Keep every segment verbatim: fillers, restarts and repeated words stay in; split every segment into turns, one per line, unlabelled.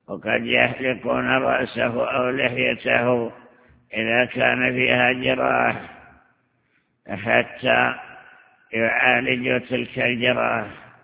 وقد يحلقون رأسه أو لحيته إذا كان فيها جراح حتى يعالجوا تلك الجراح.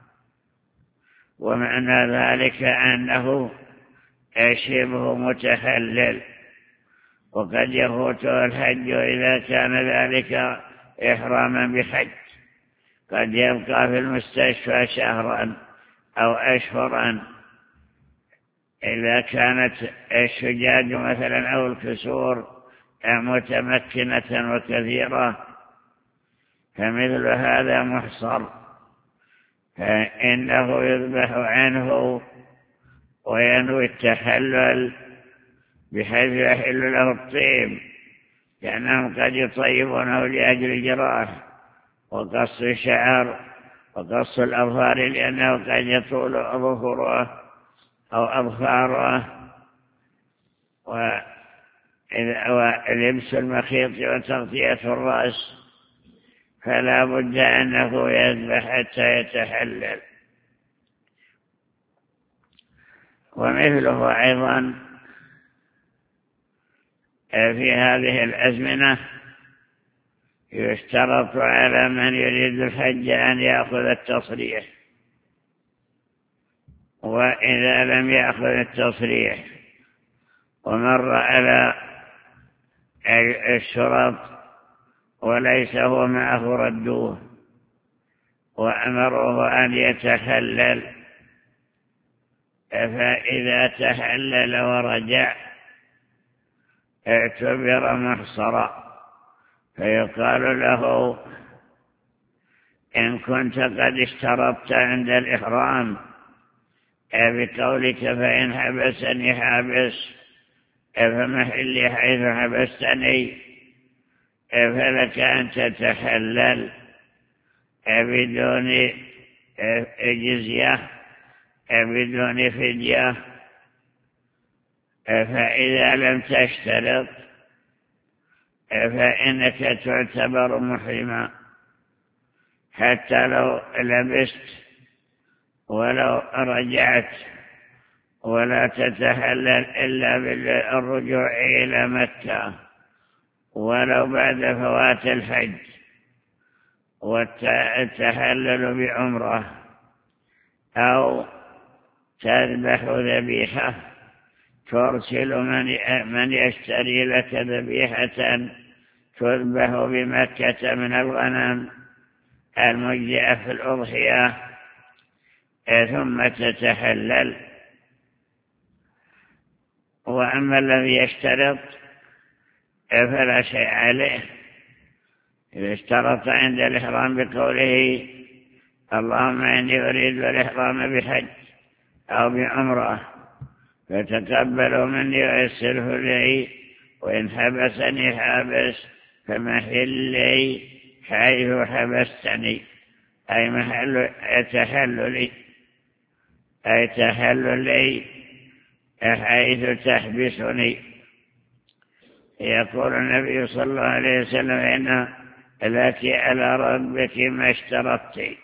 ومعنى ذلك أنه شبه متحلل، وقد يفوته الحج إذا كان ذلك إحراما بحج، قد يبقى في المستشفى شهرا أو أشهرا إذا كانت الشجاج مثلا أو الكسور متمكنة وكثيرة، فمثل هذا محصر، فإنه يذبح عنه وينوي التحلل بحيث يحل له الطيب، لأنهم قد يطيبونه لأجل الجراح وقص الشعر وقص الأظفار، لأنه قد يطول أظفره أو أظفاره، ولبس المخيط وتغطية الرأس، فلا بد أنه يذبح حتى يتحلل. ومثله أيضا في هذه الأزمنة يشترط على من يريد الحج أن يأخذ التصريح، وإذا لم يأخذ التصريح ومر على الشرط وليس هو معه ردوه وأمره أن يتحلل، فإذا تحلل ورجع اعتبر محصرا، فيقال له إن كنت قد اشترطت عند الإحرام بقولك فإن حبسني حابس فمحلي حيث حبستني، فلك أن تتحلل بدون جزية بدون فدية. فإذا لم تشترط فإنك تعتبر محرما حتى لو لبست ولو رجعت، ولا تتحلل إلا بالرجوع إلى مكة ولو بعد فوات الحج، والتحلل بعمره، أو تذبح ذبيحة ترسل من يشتري لك ذبيحة تذبح بمكة من الغنم المجزئة في الأضحية ثم تتحلل. وأما الذي يشترط فلا شيء عليه، إذا اشترط عند الإحرام بقوله اللهم إني أريد الإحرام بحج أو بعمرة فتقبلوا مني ويسره لي، وإن حبسني حابس فمحلي حيث حبستني، أي محل تحللي، أي تحللي حيث تحبسني. يقول النبي صلى الله عليه وسلم إن لك على ربك ما اشترطت.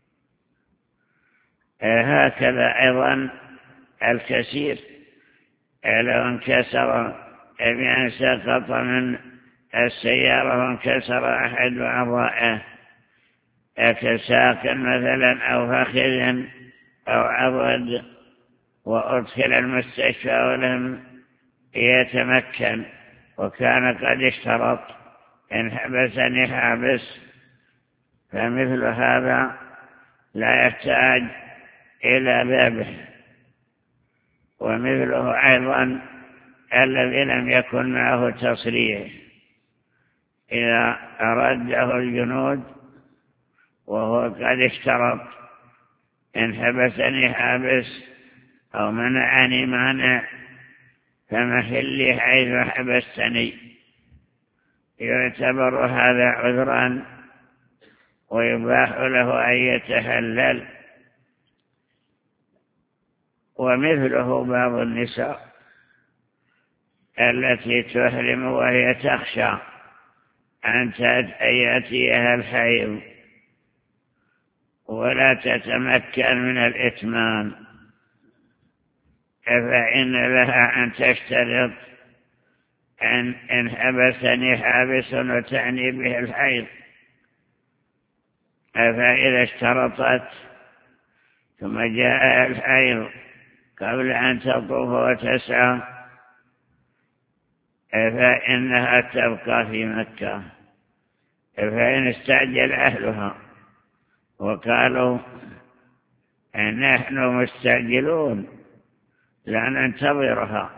هكذا أيضا الكثير لو انكسر بأن سقط من السيارة وانكسر أحد أعضائه كساق مثلا أو فخذ أو عضد وأدخل المستشفى ولم يتمكن وكان قد اشترط إن حبسني حابس، فمثل هذا لا يحتاج إلى ذبح. ومثله أيضا الذي لم يكن معه تصريح، إذا أرده الجنود وهو قد اشترط إن حبسني حابس أو منعني مانع فمحلي حيث حبستني، يعتبر هذا عذرا ويباح له أن يتحلل. ومثله بعض النساء التي تحرم وهي تخشى أن يأتيها الحيض ولا تتمكن من الإتمام، فإن لها أن تشترط أن إن حبسني حابس وتعني به الحيض، فإذا اشترطت ثم جاء الحيض قبل أن تطوف وتسعى فإنها تبقى في مكة. فإن استعجل أهلها وقالوا نحن مستعجلون لا ننتظرها،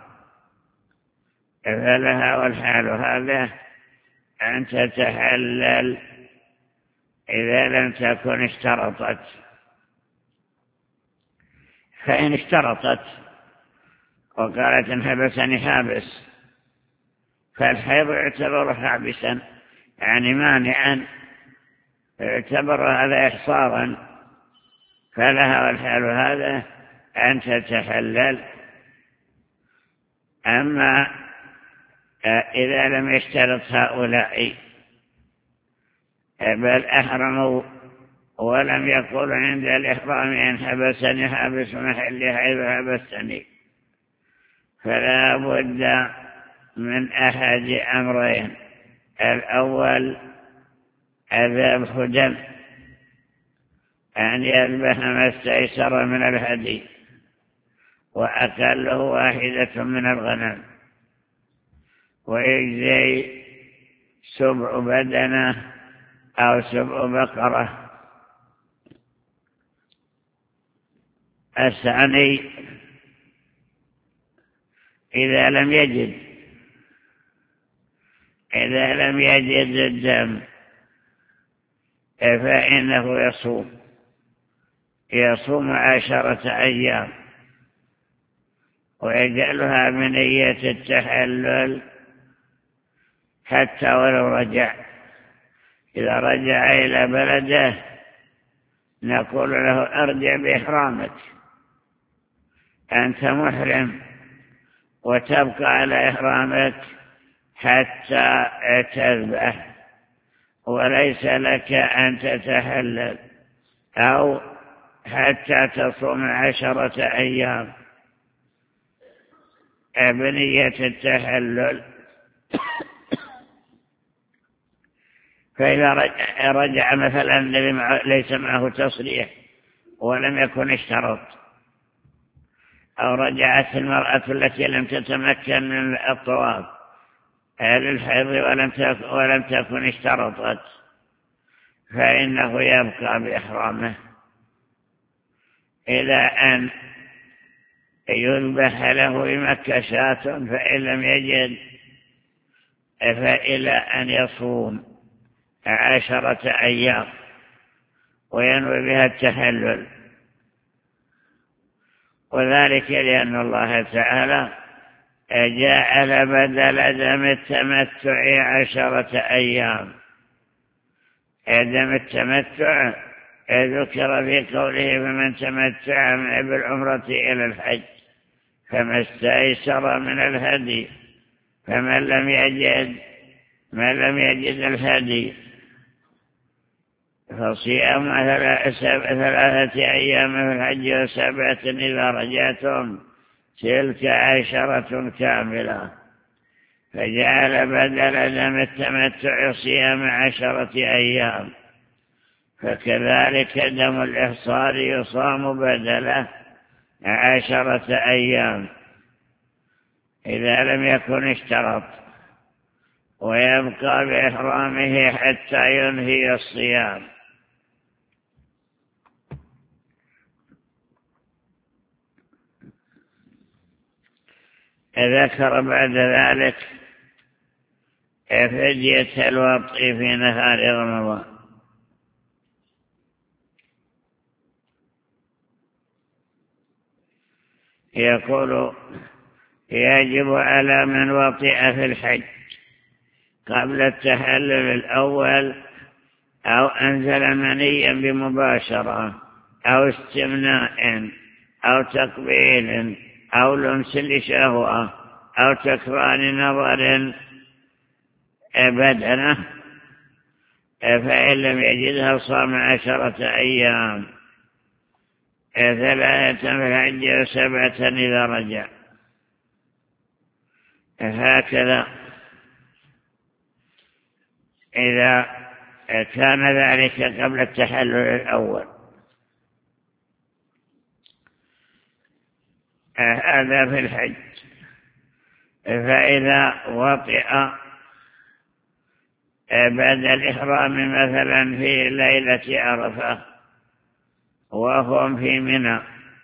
فلها والحال هذا أن تتحلل إذا لم تكن اشترطت. فإن اشترطت وقالت إن حبسني حابس فالحيض يعتبر حابسا يعني مانعا، يعتبر هذا إحصارا، فلها والحال هذا أن تتحلل. أما إذا لم يشترط هؤلاء بل أحرموا ولم يقول عند الإحرام إن حبسني حابس محلي حيث حبستني، فلا بد من أحد أمرين: الأول ذبح دم، أن يذبح ما استيسر من الهدي وأقله واحدة من الغنم، ويجزي سبع بدنة أو سبع بقرة. الثاني إذا لم يجد إذا لم يجد الدم فإنه يصوم يصوم عشرة أيام ويجعلها بنية التحلل حتى ولو رجع. إذا رجع إلى بلده نقول له أرجع بإحرامك، أنت محرم وتبقى على إحرامك حتى تذبح، وليس لك أن تتحلل أو حتى تصوم عشرة أيام بنية التحلل. فإذا رجع مثلا الذي ليس معه تصريح ولم يكن اشترط، أو رجعت المرأة التي لم تتمكن من الطواف للحيض ولم تكن اشترطت، فإنه يبقى بإحرامه إلى أن يذبح له بمكة شاة، فإن لم يجد فإلى أن يصوم عشرة أيام وينوي بها التحلل. وذلك لأن الله تعالى جعل بدل دم التمتع عشرة أيام. دم التمتع ذكر في قوله فمن تمتع بالعمرة إلى الحج فما استيسر من الهدي، فمن لم يجد من لم يجد الهدي فصيام ثلاثة أيام في الحج وسبعة إذا رجعتم تلك عشرة كاملة، فجعل بدل دم التمتع صيام عشرة أيام. فكذلك دم الإحصار يصام بدله عشرة أيام إذا لم يكن اشترط، ويبقى بإحرامه حتى ينهي الصيام. ذكر بعد ذلك فدية الوطء في نهار رمضان. يقول يجب على من وطئ في الحج قبل التحلل الأول أو أنزل منيا بمباشرة أو استمناء أو تقبيل أو لمس لشهوة أو تكرار نظر بدنه، فإن لم يجدها صام عشرة أيام ثلاثة في الحج وسبعة إذا رجع. هكذا إذا كان ذلك قبل التحلل الأول. هذا في الحج. فإذا وطئ بعد الإحرام مثلا في ليلة عرفة وهم في منى،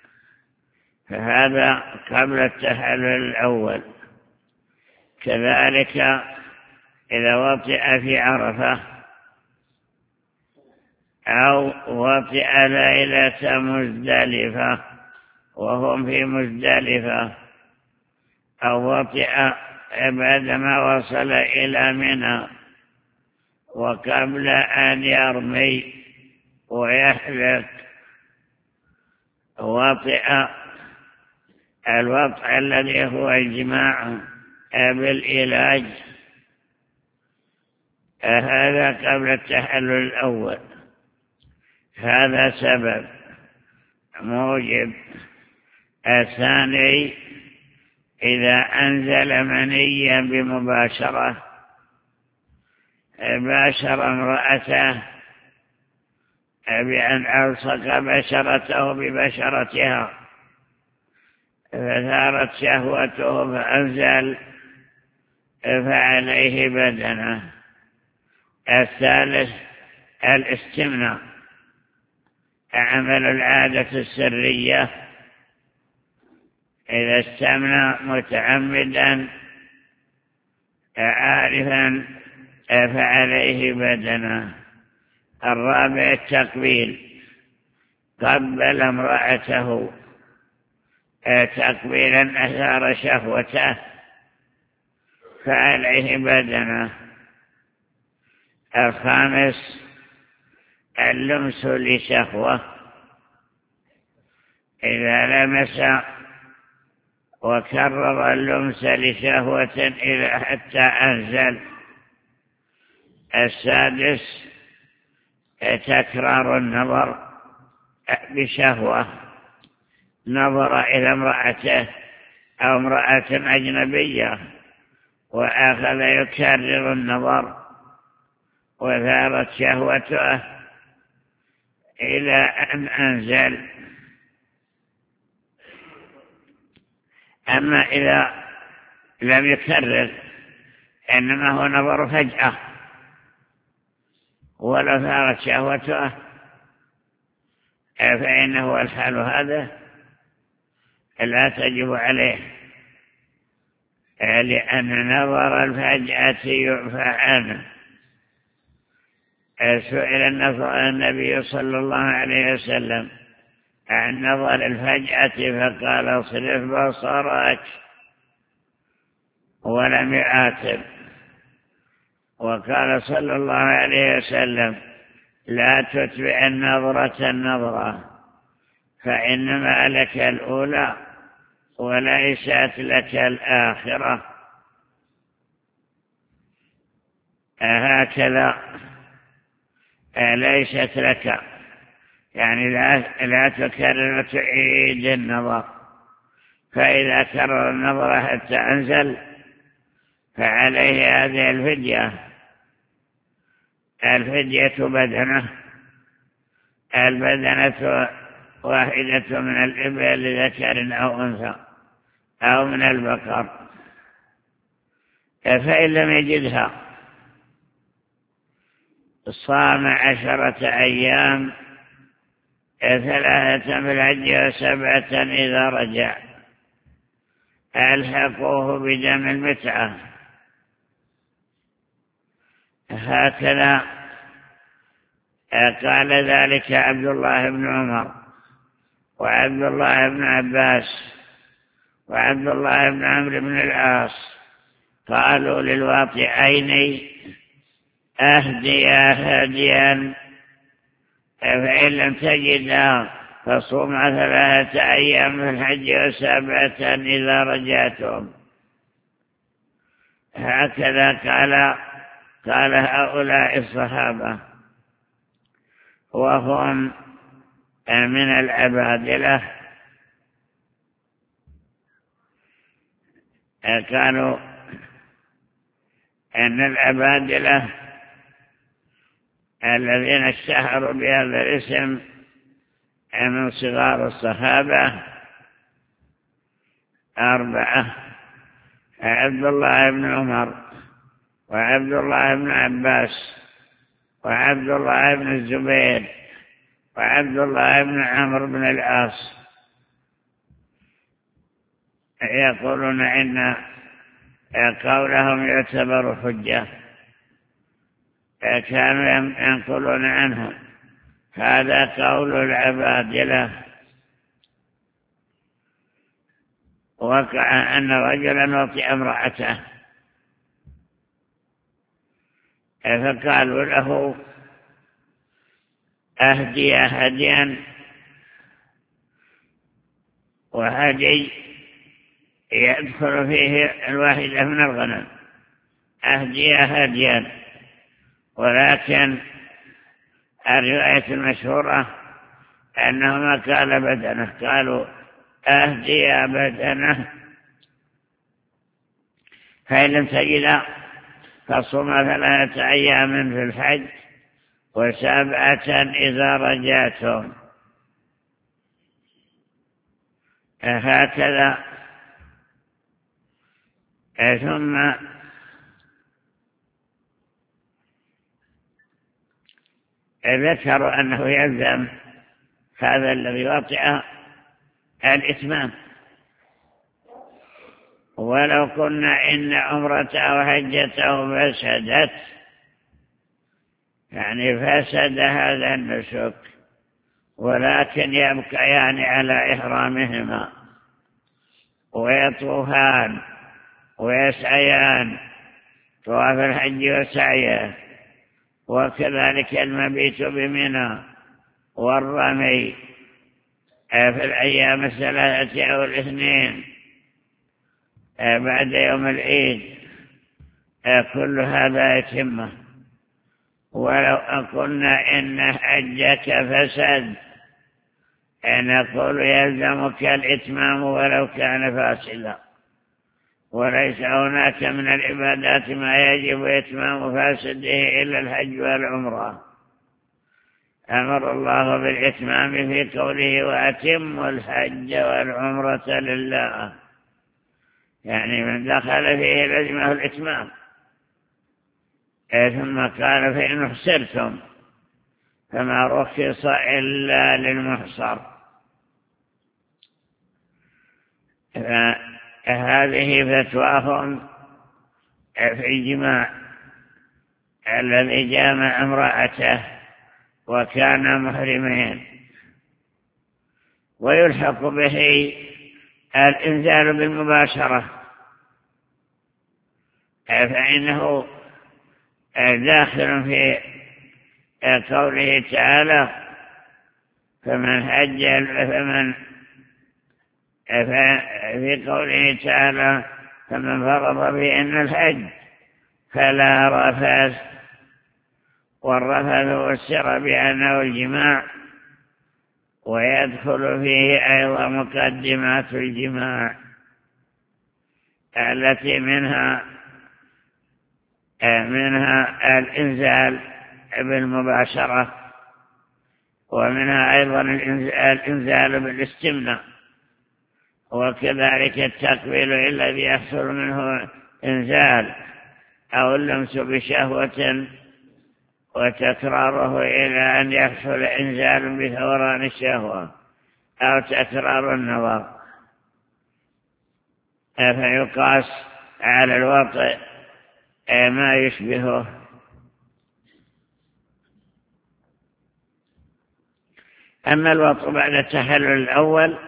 فهذا قبل التحلل الأول. كذلك إذا وطئ في عرفة أو وطئ ليلة مزدلفة وهم في مزدلفة، أو وطئ بعدما وصل إلى منى وقبل أن يرمي ويحلق، وطئ الوطء الذي هو الجماع بالعلاج، هذا قبل التحلل الأول. هذا سبب موجب. الثاني إذا أنزل منيا بمباشرة، باشر امرأته بأن ألصق بشرته ببشرتها فثارت شهوته فأنزل، فعليه بدنه. الثالث الاستمناء، عمل العادة السرية. إذا استمنى متعمدا عارفا فعليه بدنه. الرابع التقبيل، قبل امرأته تقبيلا أثار شهوته فعليه بدنه. الخامس اللمس لشهوة، إذا لمس وكرر اللمس لشهوة إلى حتى أنزل. السادس تكرار النظر بشهوة، نظر إلى امرأته أو امرأة أجنبية وأخذ يكرر النظر وثارت شهوته إلى أن أنزل. أما إذا لم يكرر إنما هو نظر فجأة ولو ثارت شهوته فإنه الحال هذا لا تجب عليه، لأن نظر الفجأة يعفى عنه. سئل النبي صلى الله عليه وسلم عن نظر الفجأة فقال اصرف بصرك، ولم يعاتب. وقال صلى الله عليه وسلم لا تتبع النظرة النظرة فإنما لك الأولى وليست لك الآخرة. هكذا ليست لك، يعني لا, لا تكرر تعيد النظر. فإذا كرر النظر حتى أنزل فعليه هذه الفدية. الفدية بدنه، البدنة واحدة من الإبل ذكر أو أنثى أو من البقر. فإن لم يجدها صام عشرة أيام، ثلاثة في الحج وسبعة إذا رجع. ألحقوه بدم المتعة. هكذا قال ذلك عبد الله بن عمر وعبد الله بن عباس وعبد الله بن عمرو بن العاص. قالوا للواطئين أهديا هديا، فإن لم تجدا فصوم ثلاثة أيام في الحج وسبعة إذا رجعتم. هكذا قال قال هؤلاء الصحابة، وهم من العبادلة قالوا أن العبادلة الذين اشتهروا بهذا الاسم من صغار الصحابة أربعة: عبد الله بن عمر، وعبد الله بن عباس، وعبد الله بن الزبير، وعبد الله بن عمرو بن العاص. يقولون إن قولهم يعتبر حجة، كانوا ينقلون عنهم هذا قول العبادلة. وقع أن رجلا وطئ امرأته فقالوا له: أهدي هديا، وهدي يدخل فيه الواحدة من الغنم، أهدي هديا. ولكن الرواية المشهورة أنهما قال بدنه، قالوا: أهدي بدنه، فإن لم تجد فصوم ثلاثة أيام في الحج وسبعة إذا رجعتم. هكذا. ثم ذكروا أنه يلزم هذا الذي وطئ الإتمام، ولو قلنا إن عمرته وحجته فسدت، يعني فسد هذا النسك، ولكن يبقيان على إحرامهما ويطوفان ويسعيان طواف الحج وسعيه، وكذلك المبيت بمنى والرمي في الأيام الثلاثة أو الاثنين بعد يوم العيد، كل هذا يتمه. ولو قلنا إن حجك فسد نقول يلزمك الإتمام ولو كان فاسدا، وليس هناك من العبادات ما يجب إتمام فاسده إلا الحج والعمرة. أمر الله بالإتمام في قوله: وأتموا الحج والعمرة لله، يعني من دخل فيه لزمه الإتمام. ثم قال: فإن احصرتم فما رخص إلا للمحصر. فهذه فتواهم في الجماع الذي جامع امرأته وكان محرمين. ويلحق به الإنزال بالمباشرة، فإنه داخل في قوله تعالى: فمن حج فمن في قوله تعالى: فمن فرض بأن الحج فلا رفث. والرفث والسر بأنه الجماع، ويدخل فيه أيضا مقدمات الجماع التي منها منها الإنزال بالمباشرة، ومنها أيضا الإنزال بالاستمناء، وكذلك التقبيل الذي يحصل منه إنزال أو اللمس بشهوة وتكراره إلى أن يحصل إنزال بثوران الشهوة أو تكرار النظر، فيقاس على الوطء ما يشبهه. أما الوطء بعد التحلل الأول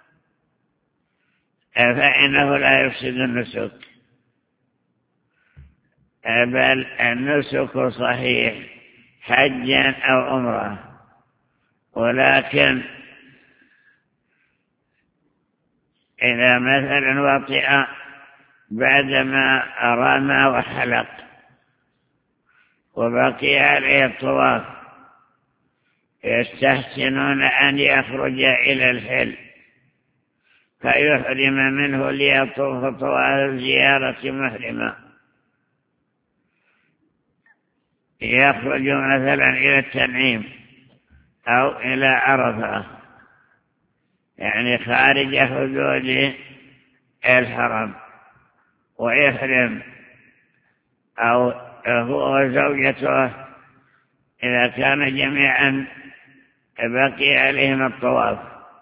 فإنه لا يفسد النسك، بل النسك صحيح حجا أو عمرة. ولكن إذا مثلا وطئ بعدما رمى وحلق وبقي عليه الطواف، يستحسنون أن يخرج إلى الحل فيحرم منه ليطوف طواف الزيارة محرما، يخرج مثلا إلى التنعيم أو إلى عرفة، يعني خارج حدود الحرم، ويحرم، أو هو وزوجته إذا كان جميعا بقي عليهم الطواف،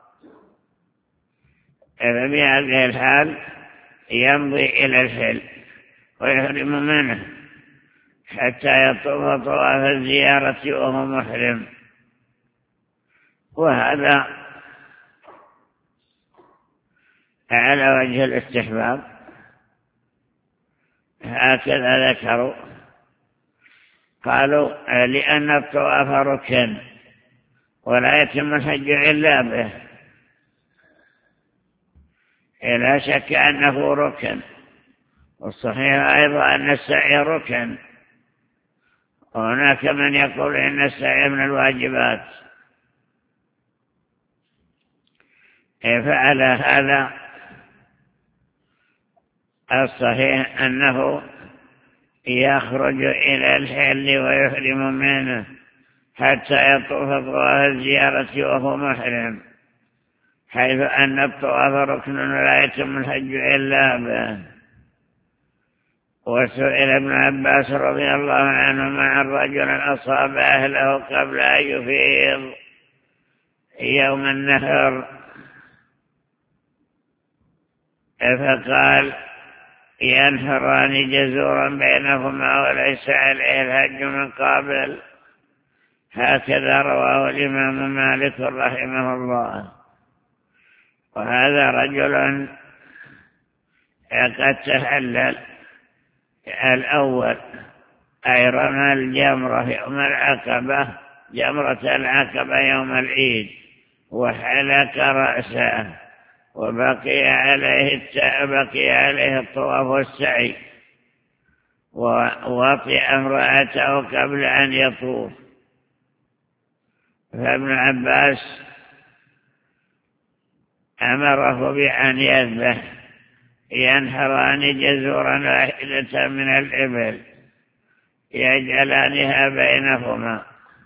ففي هذه الحال يمضي إلى الحل ويحرم منه حتى يطوف طواف الزيارة وهو محرم. وهذا على وجه الاستحباب، هكذا ذكروا. قالوا لأن الطواف ركن ولا يتم الحج إلا به، لا شك أنه ركن، والصحيح أيضا أن السعي ركن، وهناك من يقول إن السعي من الواجبات. فعلى هذا الصحيح أنه يخرج إلى الحل ويحرم منه حتى يطوف طواف الزيارة وهو محرم، حيث أن الطواف ركن ولا يتم الحج إلا به. وسئل ابن عباس رضي الله عنهما عن رجل أصاب أهله قبل أن يفيض يوم النحر، فقال ينحران جزورا بينهما وليس عليه الحج من قابل. هكذا رواه الإمام مالك رحمه الله. وهذا رجل قد تحلل الأول، أي رمى الجمرة يوم العقبة، جمرة العقبة يوم العيد، وحلق رأسه، وبقي عليه بقي عليه الطواف والسعي، ووطئ امرأته قبل أن يطوف. فابن عباس أمره بأن يذبح ينحران جزورا واحدة من الإبل يجعلانها بينهما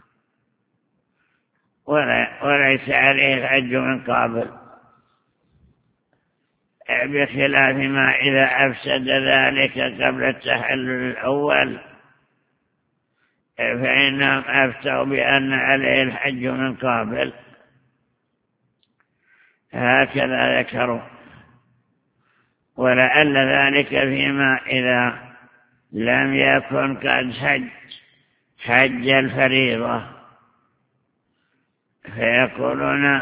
وليس عليه الحج من قابل، بخلاف ما إذا أفسد ذلك قبل التحلل الأول، فإنهم أفتوا بأن عليه الحج من قابل. هكذا ذكروا. ولعل ذلك فيما إذا لم يكن قد حج حج الفريضة، فيقولون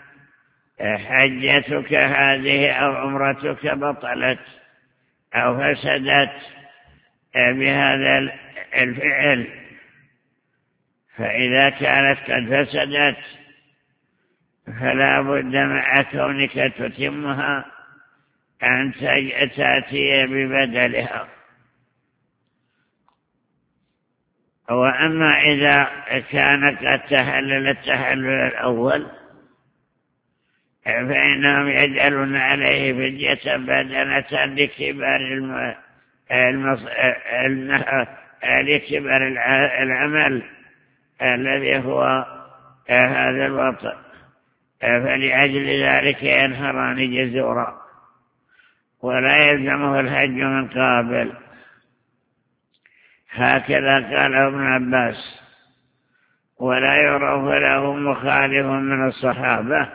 حجتك هذه أو عمرتك بطلت أو فسدت بهذا الفعل. فإذا كانت قد فسدت فلا بد مع كونك تتمها أن تأتي ببدلها. وأما إذا كان قد تحلل التحلل الأول فإنهم يجعلون عليه فدية بدنة لكبار لكبار العمل الذي هو هذا الوطء، فلأجل ذلك ينحران جزورا ولا يلزمه الحج من قابل. هكذا قال ابن عباس، ولا يعرف له مخالف من الصحابة.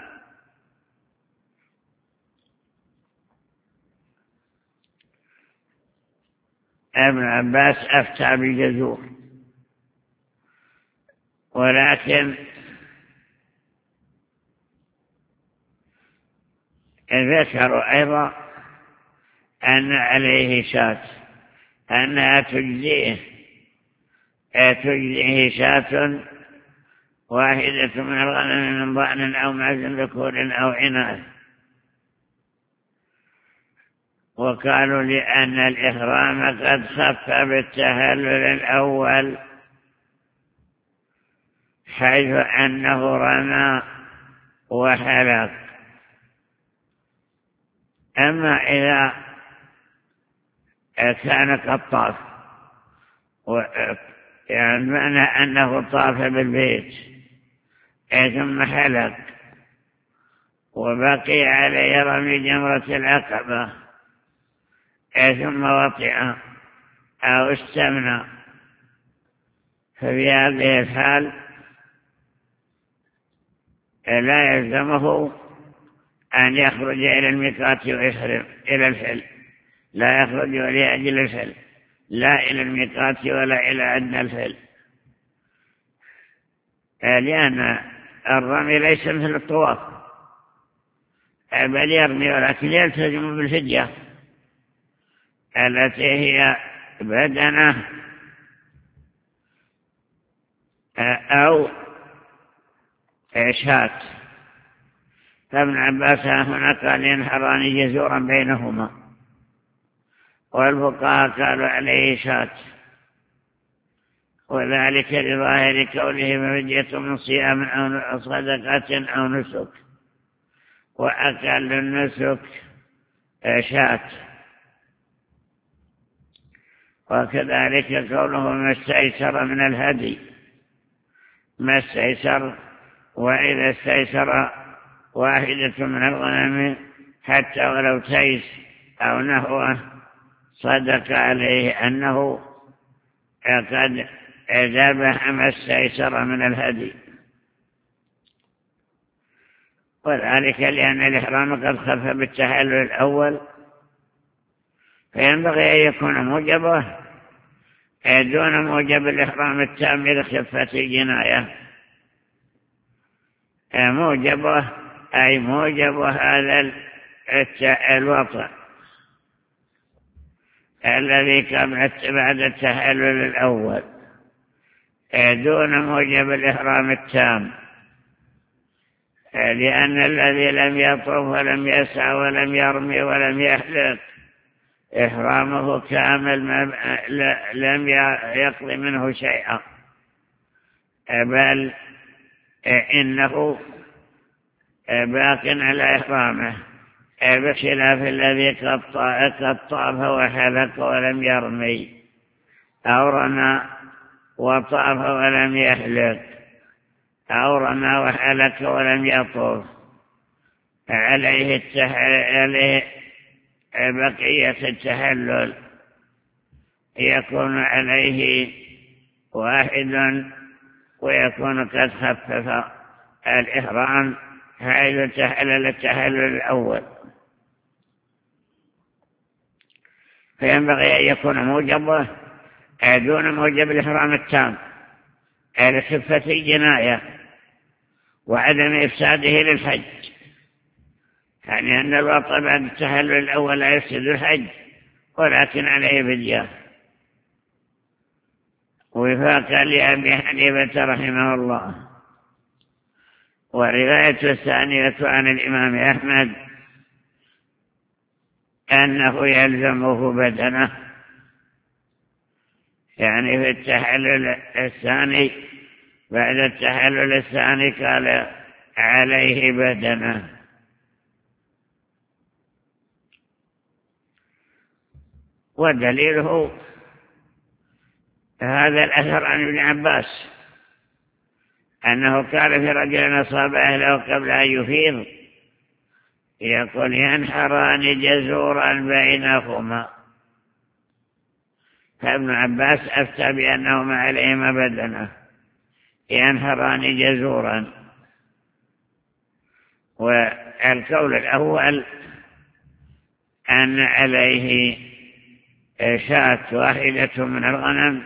ابن عباس أفتى بالجزور، ولكن ذكروا أيضا أن عليه شاة، أنها تجزيه تجزيه شاة واحدة من الغنم من ضأن أو معز ذكور أو عناث. وقالوا لأن الإحرام قد خف بالتهلل الأول، حيث أنه رمى وحلق. أما إذا كان قد طاف، يعني معنى أنه طاف بالبيت ثم حلق وبقي عليه رمي جمرة العقبة ثم وطئ أو استمنى، ففي هذه الحال لا يلزمه أن يخرج إلى الميقات ويحرم إلى الحل، لا يخرج لأجل الحل، لا إلى الميقات ولا إلى أدنى الحل، لأن الرمي ليس مثل الطواف، بل يرمي ولكن يلتزم بالفدية التي هي بدنه أو شاة. فابن عباس هنا قال ينحران جزورا بينهما، والفقهاء قالوا عليه شاة، وذلك لظاهر كونه مفدية من صيام أو صدقة أو نسك، وأقل النسك شاة. وكذلك قوله ما استيسر من الهدي، ما استيسر، وإذا استيسر واحدة من الغنم حتى ولو تيس أو نحوه صدق عليه أنه قد ذبح ما استيسر من الهدي، وذلك لأن الإحرام قد خف بالتحلل الأول، فينبغي أن يكون موجبه دون موجب الإحرام التام لخفة الجناية. موجبه أي موجب هذا الوطأ الذي كان بعد التحلل الأول دون موجب الإحرام التام، لأن الذي لم يطف ولم يسعى ولم يرمي ولم يحلق إحرامه كامل، لم يقضي منه شيئا، بل إنه باق على إحرامه، بخلاف الذي قد طاف وحلق ولم يرمي، أو رمى وطاف ولم يحلق، أو رمى وحلق ولم يطوف، عليه التحلل، بقية التحلل يكون عليه واحد، ويكون قد خفف الإحرام حيث تحلل التحلل الأول. فينبغي أن يكون موجبه دون موجب الإحرام التام لخفة الجناية وعدم إفساده للحج، يعني أن الوطأ بعد التحلل الأول لا يفسد الحج، ولكن عليه فدية، وفاقا لأبي حنيفة رحمه الله. والرواية الثانية عن الإمام أحمد أنه يلزمه بدنه، يعني في التحلل الثاني بعد التحلل الثاني قال عليه بدنه. ودليله هذا الأثر عن ابن عباس أنه قال في رجل أصاب أهله قبل أن يفيض يقول ينحران جزورا بينهما، فابن عباس أفتى بأنهما عليهما بدنه ينحران جزورا. والقول الأول أن عليه شاة واحدة من الغنم،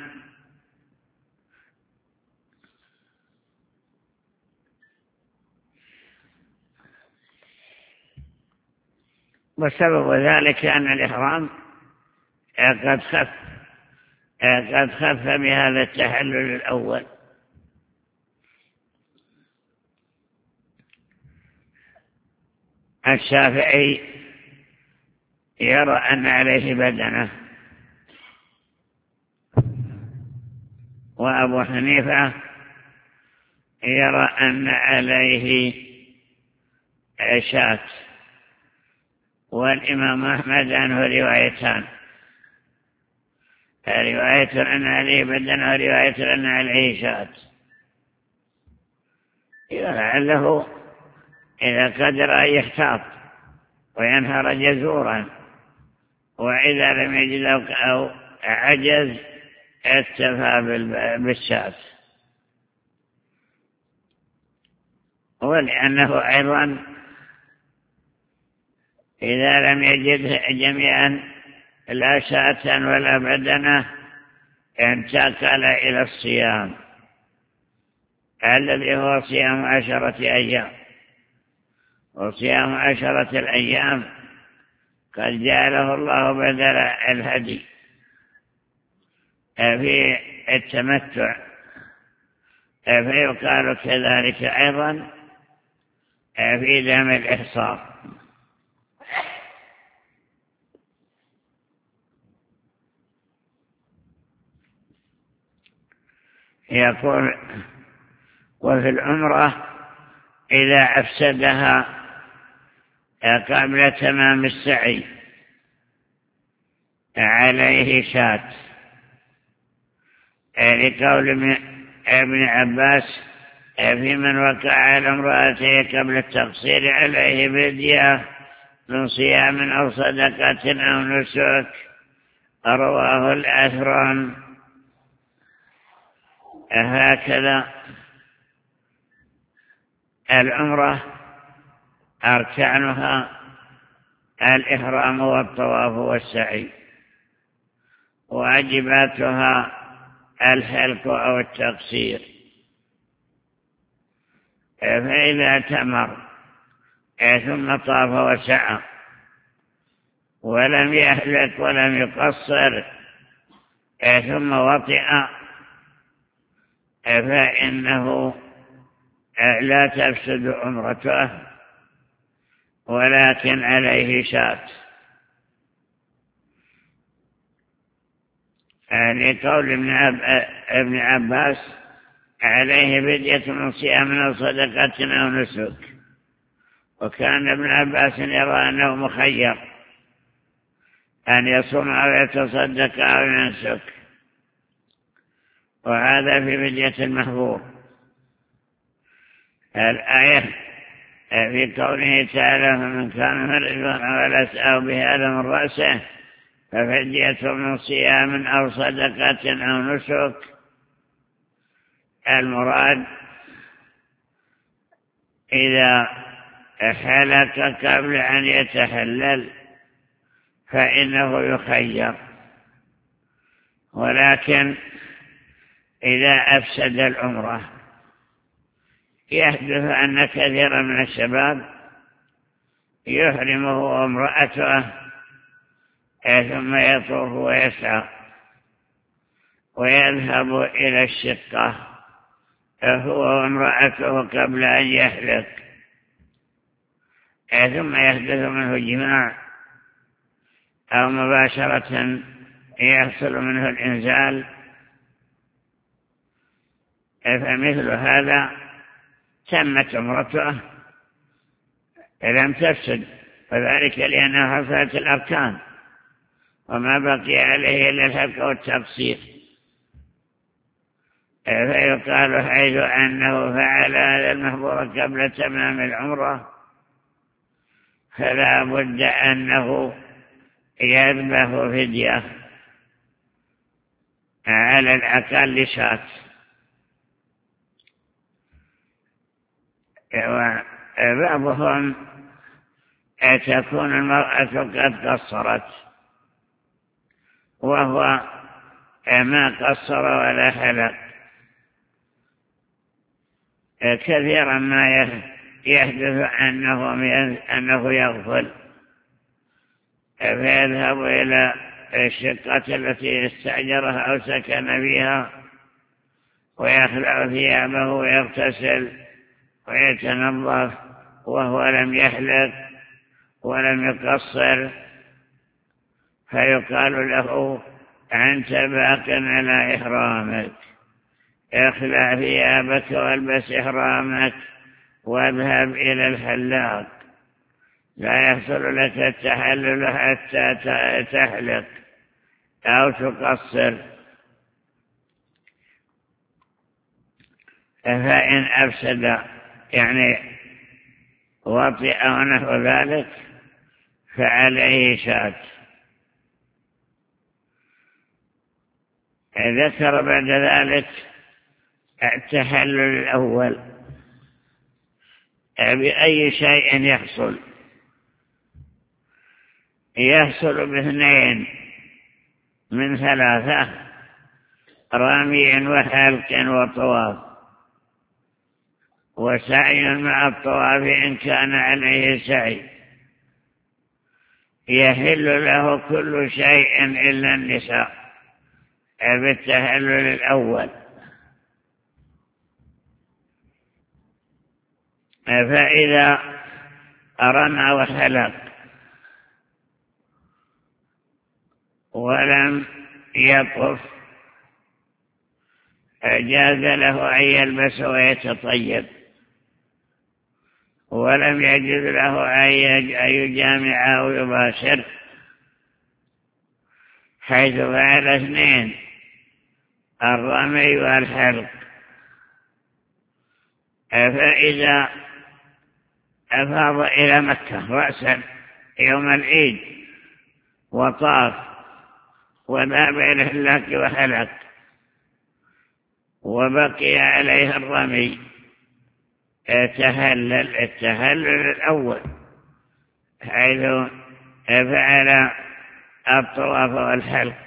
وسبب ذلك أن الإحرام قد خف قد خف بهذا التحلل الأول. الشافعي يرى أن عليه بدنه، وأبو حنيفة يرى أن عليه شاة، والإمام أحمد عنه روايتان، رواية أن عليه بدن ورواية أن عليه شاة. لعله إذا قدر أن يحتاط وينهر جزورا، وإذا لم يجد أو عجز اكتفى بالشاة. ولأنه أيضا إذا لم يجد جميعا لا شاة ولا بدنة انتقل إلى الصيام الذي هو صيام عشرة أيام. وصيام عشرة الأيام قد جعله الله بدل الهدي في التمتع، فيقال كذلك أيضا في دم الإحصار. يقول: وفي العمرة إذا أفسدها قبل تمام السعي عليه شاة، لقول ابن عباس في من وقع على امرأته قبل التقصير عليه فدية من صيام أو صدقة أو نسك. رواه الأثرم. هكذا العمرة أركانها الإحرام والطواف والسعي، واجباتها الحلق أو التقصير. فإذا تمر ثم طاف وسعى ولم يهلك ولم يقصر ثم وطئ، فإنه لا تفسد عمرته، ولكن عليه شاة، لقول ابن عباس عليه فدية من صيام أو صدقة أو نسك. وكان ابن عباس يرى أنه مخير أن يصوم أو يتصدق أو ينسك، وهذا في فدية المحظور. الآية في قوله تعالى: فمن كان مريضا ولسأه بهذا من رأسه ففدية من صيام أو صدقة أو نسك. المراد إذا حلق قبل أن يتحلل فإنه يخير، ولكن إذا أفسد العمرة يحدث أن كثيرا من الشباب يحرمه وامرأته ثم يطوف ويسعى ويذهب إلى الشقة هو وامرأته قبل أن يحلق، ثم يحدث منه جماع أو مباشرة يحصل منه الإنزال. فمثل هذا تمت عمرته لم تفسد، وذلك لأنها حصلت الأركان وما بقي عليه إلا الحلق والتقصير. فيقال حيث أنه فعل هذا المحظور قبل تمام العمرة فلا بد أنه يذبح فدية على الأقل شاة. وبعضهم تكون المرأة قد قصرت وهو ما قصر ولا حلق، كثيرا ما يحدث أنه, أنه يغفل فيذهب إلى الشقة التي استأجرها أو سكن فيها ويخلع ثيابه ويغتسل ويتنظف وهو لم يحلق ولم يقصر، فيقال له: أنت باق على إحرامك، اخلع ثيابك والبس إحرامك واذهب إلى الحلاق، لا يحصل لك التحلل حتى تحلق أو تقصر. فإن أفسد يعني وطئ أو نحو ذلك فعليه شاة. ذكر بعد ذلك التحلل الأول بأي شيء يحصل يحصل باثنين من ثلاثة: رمي وحلق وطواف وسعي مع الطواف إن كان عليه سعي. يحل له كل شيء إلا النساء بالتحلل الأول. فإذا رمى وحلق ولم يطف جاز له أن يلبس ويتطيب، ولم يجوز له أن يجامع أو يباشر، حيث فعل اثنين: الرمي والحلق. فإذا أفاض إلى مكة رأسا يوم العيد وطاف وذهب إلى الحلاق وحلق وبقي عليه الرمي، تهلل التهلل الأول حيث فعل الطواف والحلق،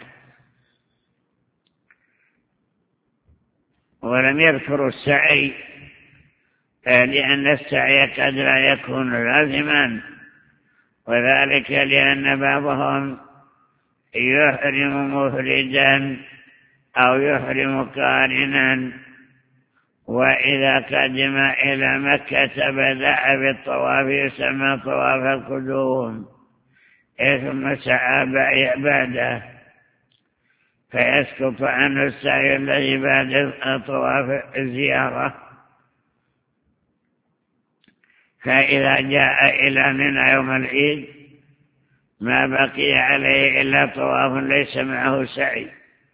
ولم يذكر السعي لأن السعي قد لا يكون لازما، وذلك لأن بعضهم يحرم مفردا أو يحرم قارنا، وإذا قدم إلى مكة بدأ بالطواف يسمى طواف القدوم، ثم سعى بعده فيسقط عنه السعي الذي بعد طواف الزيارة. فإذا جاء إلى منى يوم العيد ما بقي عليه إلا طواف ليس معه سعي.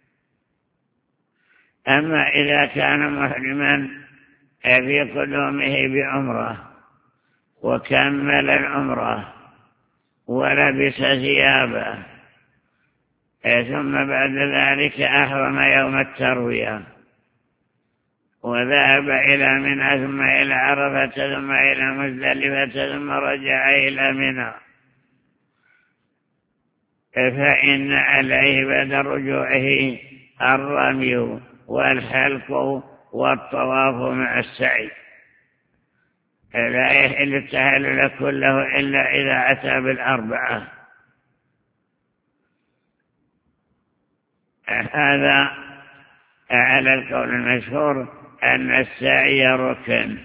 أما إذا كان محرما في قدومه بعمره وكمل العمره ولبس ثيابه ثم بعد ذلك أحرم يوم التروية وذهب إلى منى ثم إلى عرفة ثم إلى مزدلفة ثم رجع إلى منى، فإن عليه بعد رجوعه الرمي والحلق والطواف مع السعي. لا يحل التهلل كله إلا إذا أتى بالأربعة. هذا على القول المشهور أن السعي ركن،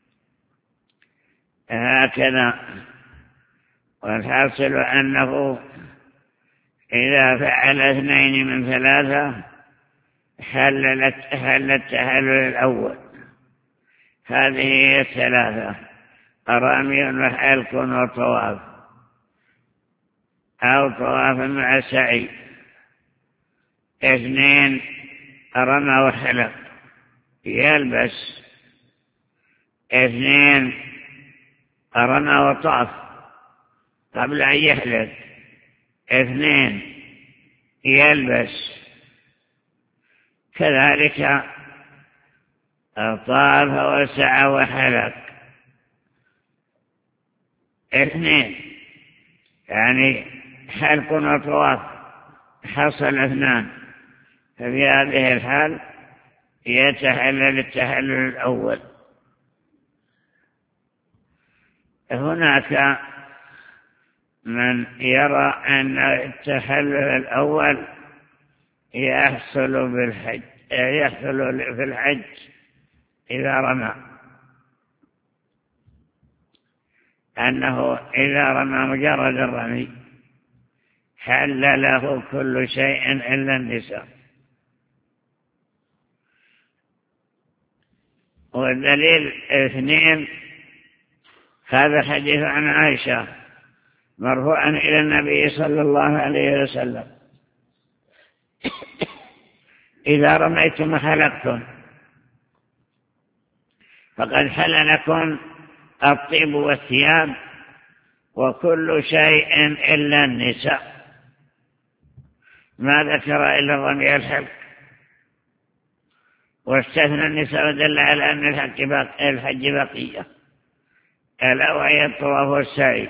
هكذا. والحاصل أنه إذا فعل اثنين من ثلاثة حل التهلل الأول. هذه هي الثلاثة: رمي وحلق وطواف، أو طواف مع سعي. اثنين: رمى وحلق يلبس. اثنين: رمى وطاف قبل أن يحلق. اثنين: يلبس. كذلك طاف وسعى وحلق. اثنين يعني حلق وطواف حصل اثنان، ففي هذه الحال يتحلل التحلل الأول. هناك من يرى أن التحلل الأول يحصل بالحج يحصل في الحج إذا رمى، أنه إذا رمى مجرد الرمي حل له كل شيء إلا النساء. والدليل اثنين هذا حديث عن عائشة مرفوعا إلى النبي صلى الله عليه وسلم: إذا رميتم حلقتم فقد حل لكم الطيب والثياب وكل شيء إلا النساء، ما ذكر إلا رمي الحلق، واستثنى النساء ودل على أن الحج بقية ألا وهي الطواف والسعي.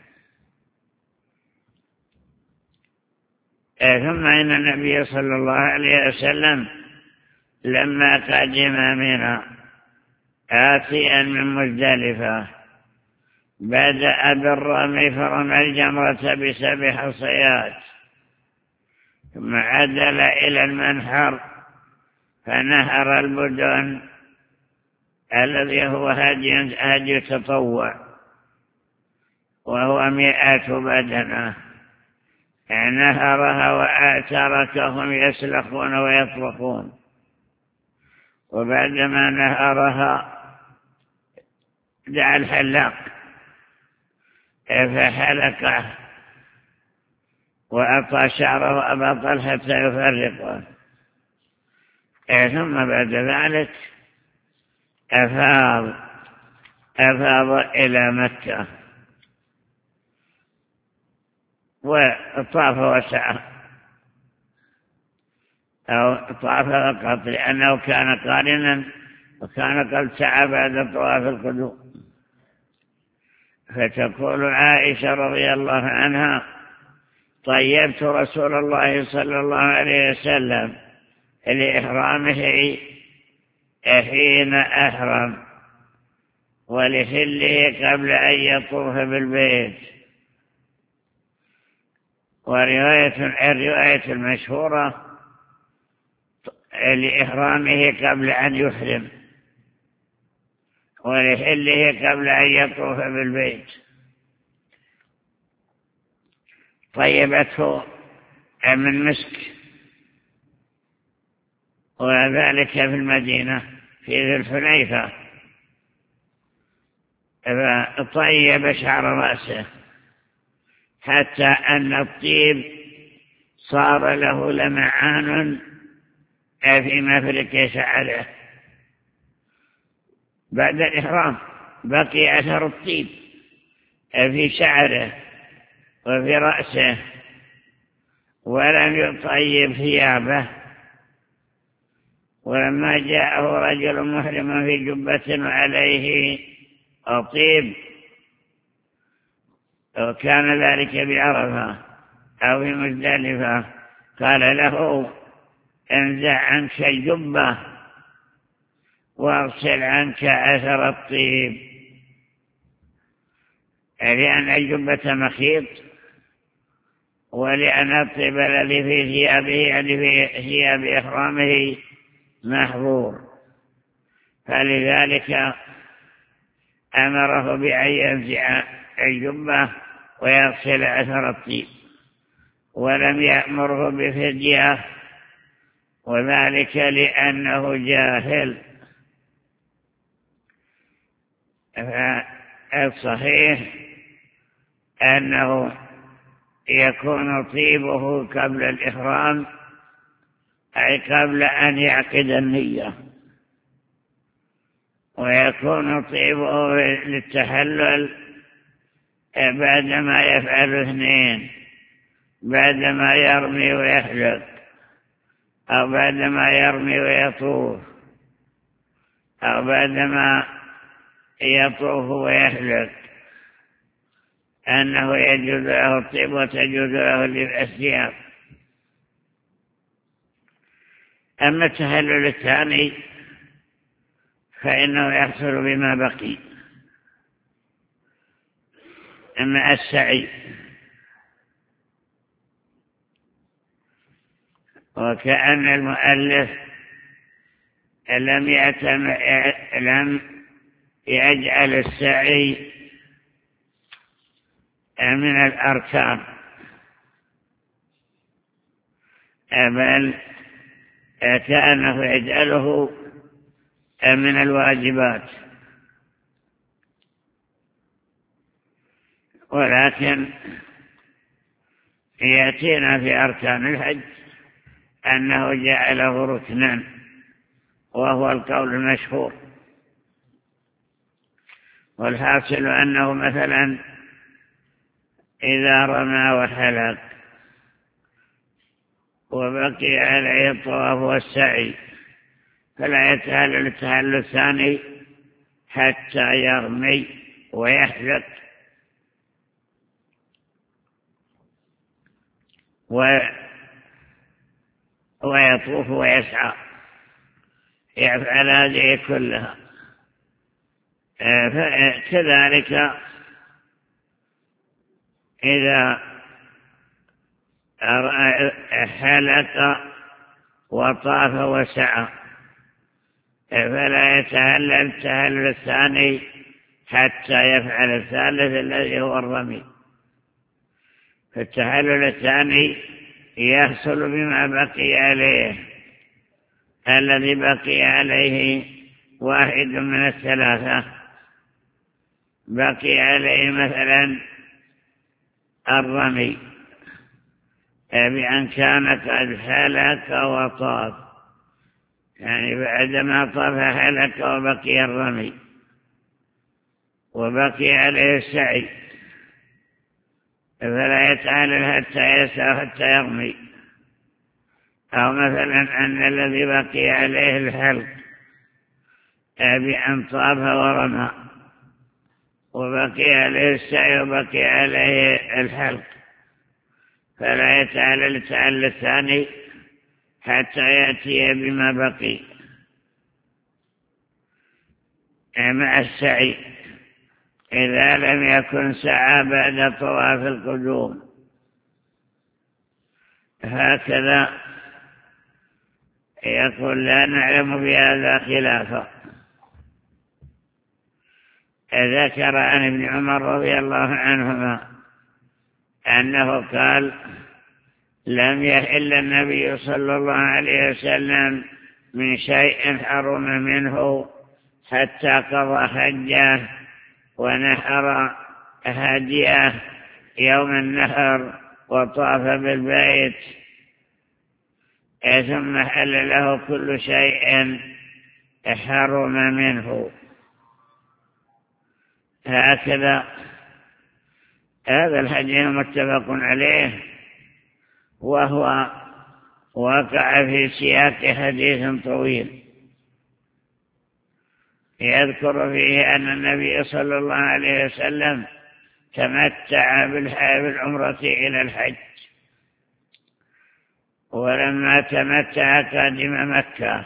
ثم إن النبي صلى الله عليه وسلم لما قدم منى آتيا من مزدلفة بدأ بالرمي فرمى الجمرة بسبع حصيات، ثم عدل إلى المنحر فنهر البدن الذي هو هدي تطوع وهو مئة بدنة، نهرها وتركهم يسلخون ويطبخون. وبعدما نهرها دعا الحلاق فحلقه وأعطى شعره أبا طلحة يفرقه، ثم بعد ذلك أفاض أفاض إلى مكة وطاف وسعى، أو طاف فقط لأنه كان قارنا وكان قد سعى بعد طواف القدوم. فتقول عائشة رضي الله عنها: طيبت رسول الله صلى الله عليه وسلم لإحرامه حين أحرم ولحله قبل أن يطوف بالبيت. ورواية الرواية المشهورة لإحرامه قبل أن يحرم ولحله قبل أن يطوف بالبيت. طيبته من مسك، وذلك في المدينة في ذي الحليفة، فطيب شعر رأسه حتى أن الطيب صار له لمعان في مفرق شعره. بعد الإحرام بقي أثر الطيب في شعره وفي رأسه ولم يطيب ثيابه. ولما جاءه رجل محرم في جبة وعليه طيب وكان ذلك بعرفة أو في مزدلفة قال له: انزع عنك الجبة واغسل عنك أثر الطيب، لأن الجبة مخيط ولأن الطيب الذي في ثيابه يعني في ثياب إحرامه محظور، فلذلك أمره بأن ينزع الجبة ويغسل أثر الطيب، ولم يأمره بفدية، وذلك لأنه جاهل. فالصحيح أنه يكون طيبه قبل الإحرام، أي قبل أن يعقد النية، ويكون طيبه للتحلل بعدما يفعل اثنين: بعدما يرمي ويحلق، أو بعدما يرمي ويطوف، أو بعدما يطوف ويحلق، أنه يجوز له الطيب وتجوز له الثياب. أما التهلل الثاني فإنه يحصل بما بقي، أما السعي وكأن المؤلف لم يعتم لم يجعل السعي من الأركان، بل كأنه يجعله من الواجبات، ولكن يأتينا في أركان الحج أنه جعله ركنا، وهو القول المشهور. والحاصل أنه مثلا إذا رمى وحلق وبقي عليه الطواف والسعي فلا يتهلل التهلل الثاني حتى يرمي ويحلق ويطوف ويسعى، يفعل هذه كلها. كذلك إذا حلق وطاف وسعى فلا يتهلل التهلل الثاني حتى يفعل الثالث الذي هو الرمي. فالتهلل الثاني يحصل بما بقي عليه، الذي بقي عليه واحد من الثلاثة. بقي عليه مثلا الرمي بأن كان قد حلق وطاف، يعني بعدما طاف حلق وبقي الرمي، وبقي عليه السعي فلا يتعلل حتى يسعى حتى يرمي. أو مثلا أن الذي بقي عليه الحلق بأن طاف ورمى وبقي عليه السعي وبقي عليه الحلق فلا يتعلل التعلل الثاني حتى يأتي بما بقي مع السعي، إذا لم يكن سعى بعد طواف القدوم. هكذا يقول لا نعلم بهذا خلافا. ذكر عن ابن عمر رضي الله عنهما أنه قال لم يحل النبي صلى الله عليه وسلم من شيء حرم منه حتى قضى حجه ونحر هديه يوم النحر وطاف بالبيت، ثم حل له كل شيء حرم منه. هكذا هذا الحديث متفق عليه، وهو وقع في سياق حديث طويل يذكر فيه أن النبي صلى الله عليه وسلم تمتع بالعمرة إلى الحج، ولما تمتع قادم مكة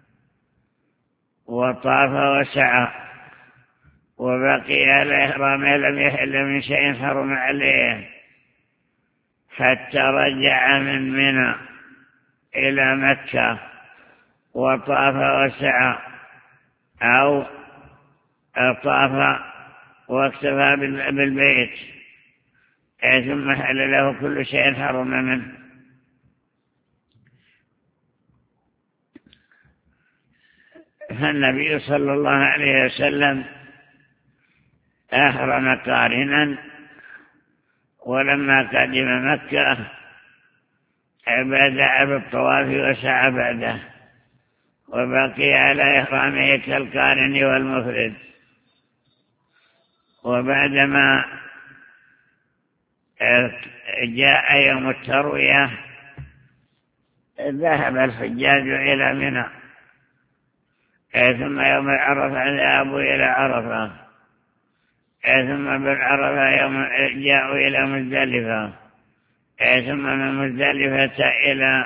وطاف وسعى وبقي على إحرامه لم يحل من شيء حرم عليه حتى رجع من منى إلى مكة وطاف وسعى أو طاف واكتفى بالبيت ثم حل له كل شيء حرم منه. فالنبي صلى الله عليه وسلم أحرم قارنا، ولما قدم مكة بدأ بالطواف وسعى بعده، وبقي على إحرامه كالقارن والمفرد. وبعدما جاء يوم التروية ذهب الحجاج إلى منى، ثم يوم العرفة ذهبوا إلى عرفة، ثم بالعرفة يوم جاءوا إلى مزدلفة، ثم من مزدلفة إلى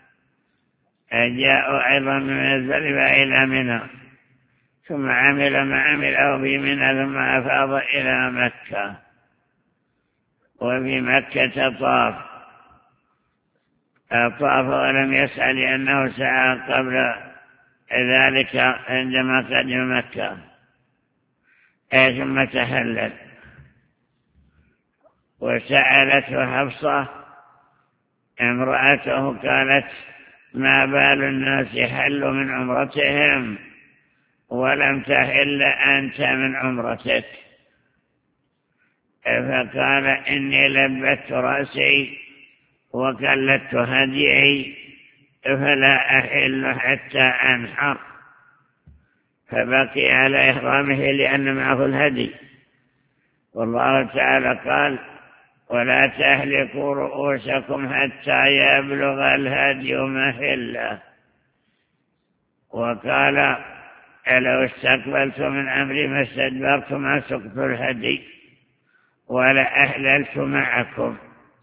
جاءوا أيضا من مزدلفة إلى منى، ثم عمل ما عمله في منى، ثم أفاض إلى مكة. وفي مكة طاف طاف ولم يسعى لأنه سعى قبل ذلك عندما قدم مكة، ثم تهلل. وسألته حفصة امرأته قالت ما بال الناس حلوا من عمرتهم ولم تحل أنت من عمرتك. فقال إني لبت رأسي وكلت هديعي فلا أحل حتى أنحر، فبقي على إحرامه لأن معه الهدي. والله تعالى قال ولا تهلكوا رؤوسكم حتى يبلغ الهدي محله. وقال لو استقبلت من أمري ما استدبرت ما سقت الهدي ولا أهللت معكم،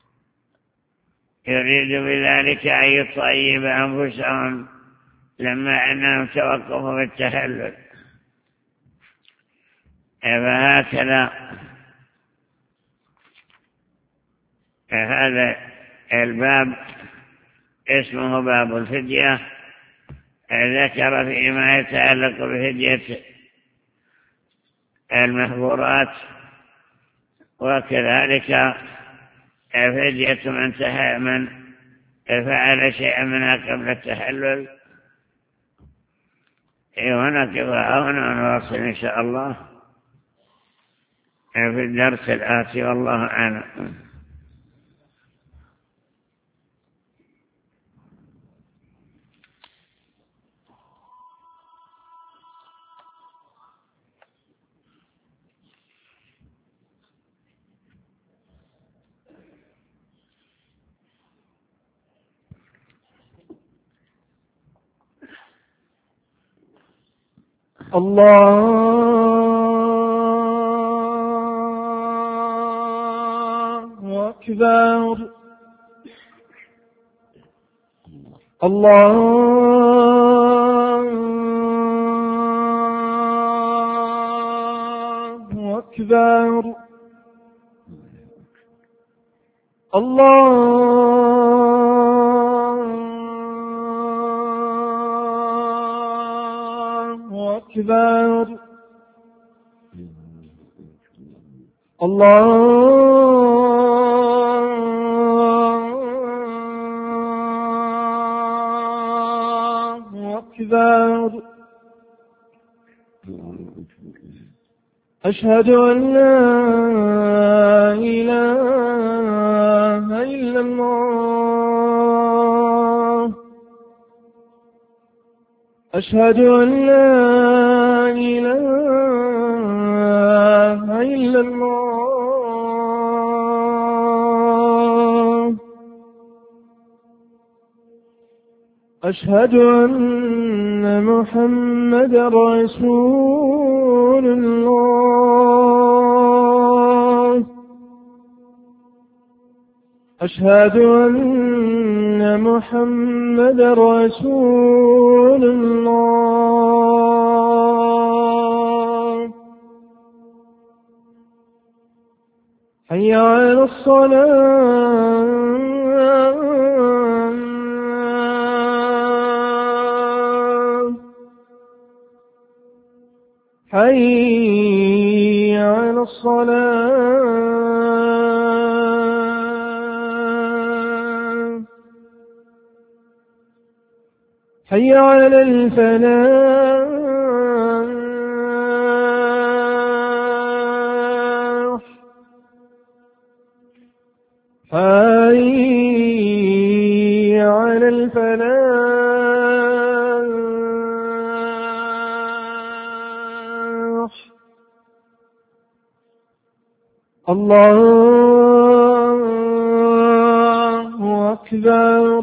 يريد بذلك أن يطيب أنفسهم لما أنهم توقفوا بالتهلل. فهكذا هذا الباب اسمه باب الفدية، ذكر فيما يتعلق بفدية المحظورات، وكذلك فدية من من فعل شيئا منها قبل التحلل. هنا كفاء ونواصل إن شاء الله في الدرس الآتي، والله أعلم.
الله أكبر. الله أكبر. الله أكبر. الله أكبر. أشهد أن لا إله إلا الله. أشهد أن لا إله إلا الله. أشهد أن محمدا رسول الله. أشهد أن محمدا رسول الله. حي على الصلاة. حي على الصلاة. حي على الفلاح. حي على الفلاح. الله أكبر.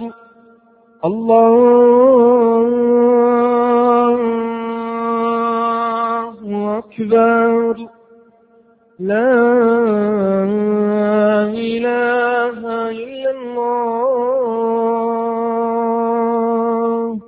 الله أكبر. لا إله إلا الله.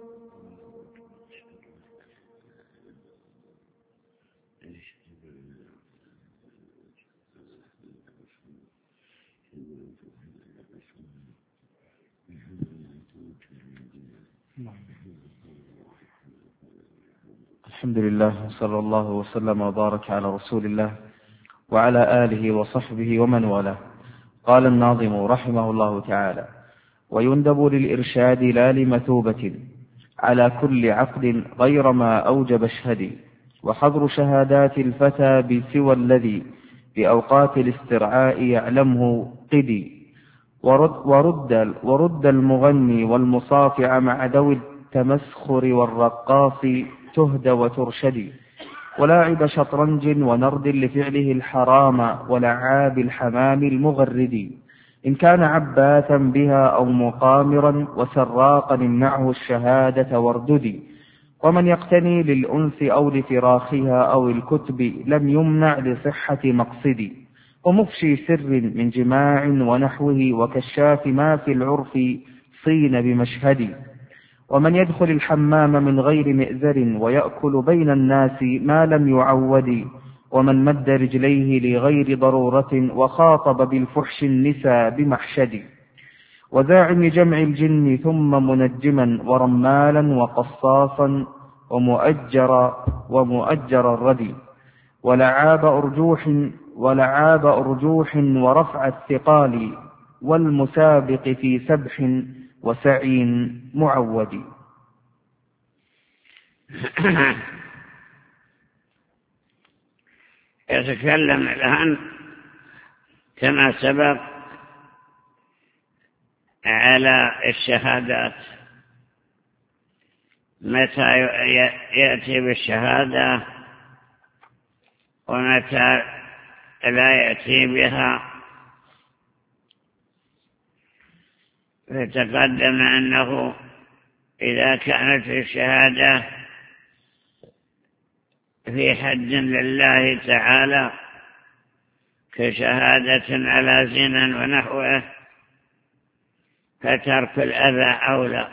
الحمد لله، صلى الله وسلم وبارك على رسول الله وعلى آله وصحبه ومن والاه. قال الناظم رحمه الله تعالى: ويندب للإرشاد لا لمثوبة على كل عقد غير ما أوجب اشهدي. وحظر شهادات الفتى بسوى الذي بأوقات الاسترعاء يعلمه قدي. ورد, ورد, ورد المغني والمصافع مع ذوي التمسخر والرقاص تهدى وترشدي. ولاعب شطرنج ونرد لفعله الحرام ولعاب الحمام المغرد. إن كان عباثا بها أو مقامرا وسراقا امنعه الشهادة وارددي. ومن يقتني للأنس أو لفراخها أو الكتب لم يمنع لصحة مقصدي. ومفشي سر من جماع ونحوه وكشاف ما في العرف صين بمشهدي. ومن يدخل الحمام من غير مئذر ويأكل بين الناس ما لم يعود. ومن مد رجليه لغير ضرورة وخاطب بالفحش النساء بمحشد. وزاعم جمع الجن ثم منجما ورمالا وقصاصا ومؤجر ومؤجر الردي. ولعاب أرجوح ولعاب أرجوح ورفع الثقال والمسابق في سبح وسعي معود.
يتكلم الآن كما سبق على الشهادات، متى يأتي بالشهادة ومتى لا يأتي بها. فتقدم أنه إذا كانت الشهادة في حد لله تعالى كشهادة على زنا ونحوه فترك الأذى أولى.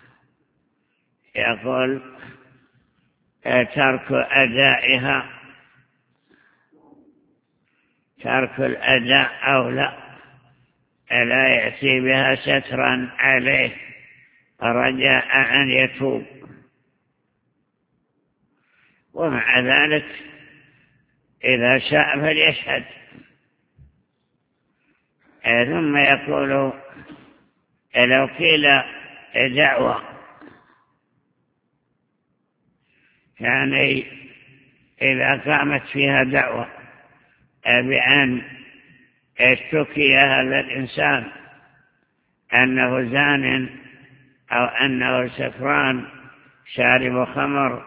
يقول ترك أدائها ترك الأداء أولى، لا يأتي بها سترا عليه رجاء أن يتوب. ومع ذلك إذا شاء فليشهد. ثم يقول لو قيل دعوة، يعني إذا قامت فيها دعوة بأن اشتكي هذا الإنسان أنه زان أو أنه سكران شارب خمر،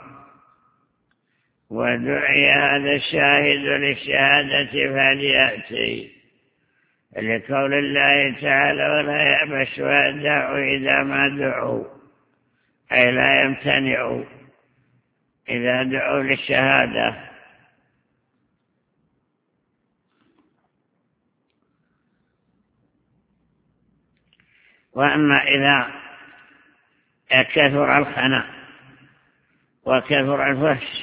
ودعي هذا الشاهد للشهادة فليأتي، لقول الله تعالى ولا يأبى الشهداء إذا ما دعوا، أي لا يمتنعوا إذا دعوا للشهادة. وأما إذا كثر الخنا وكثر الفحش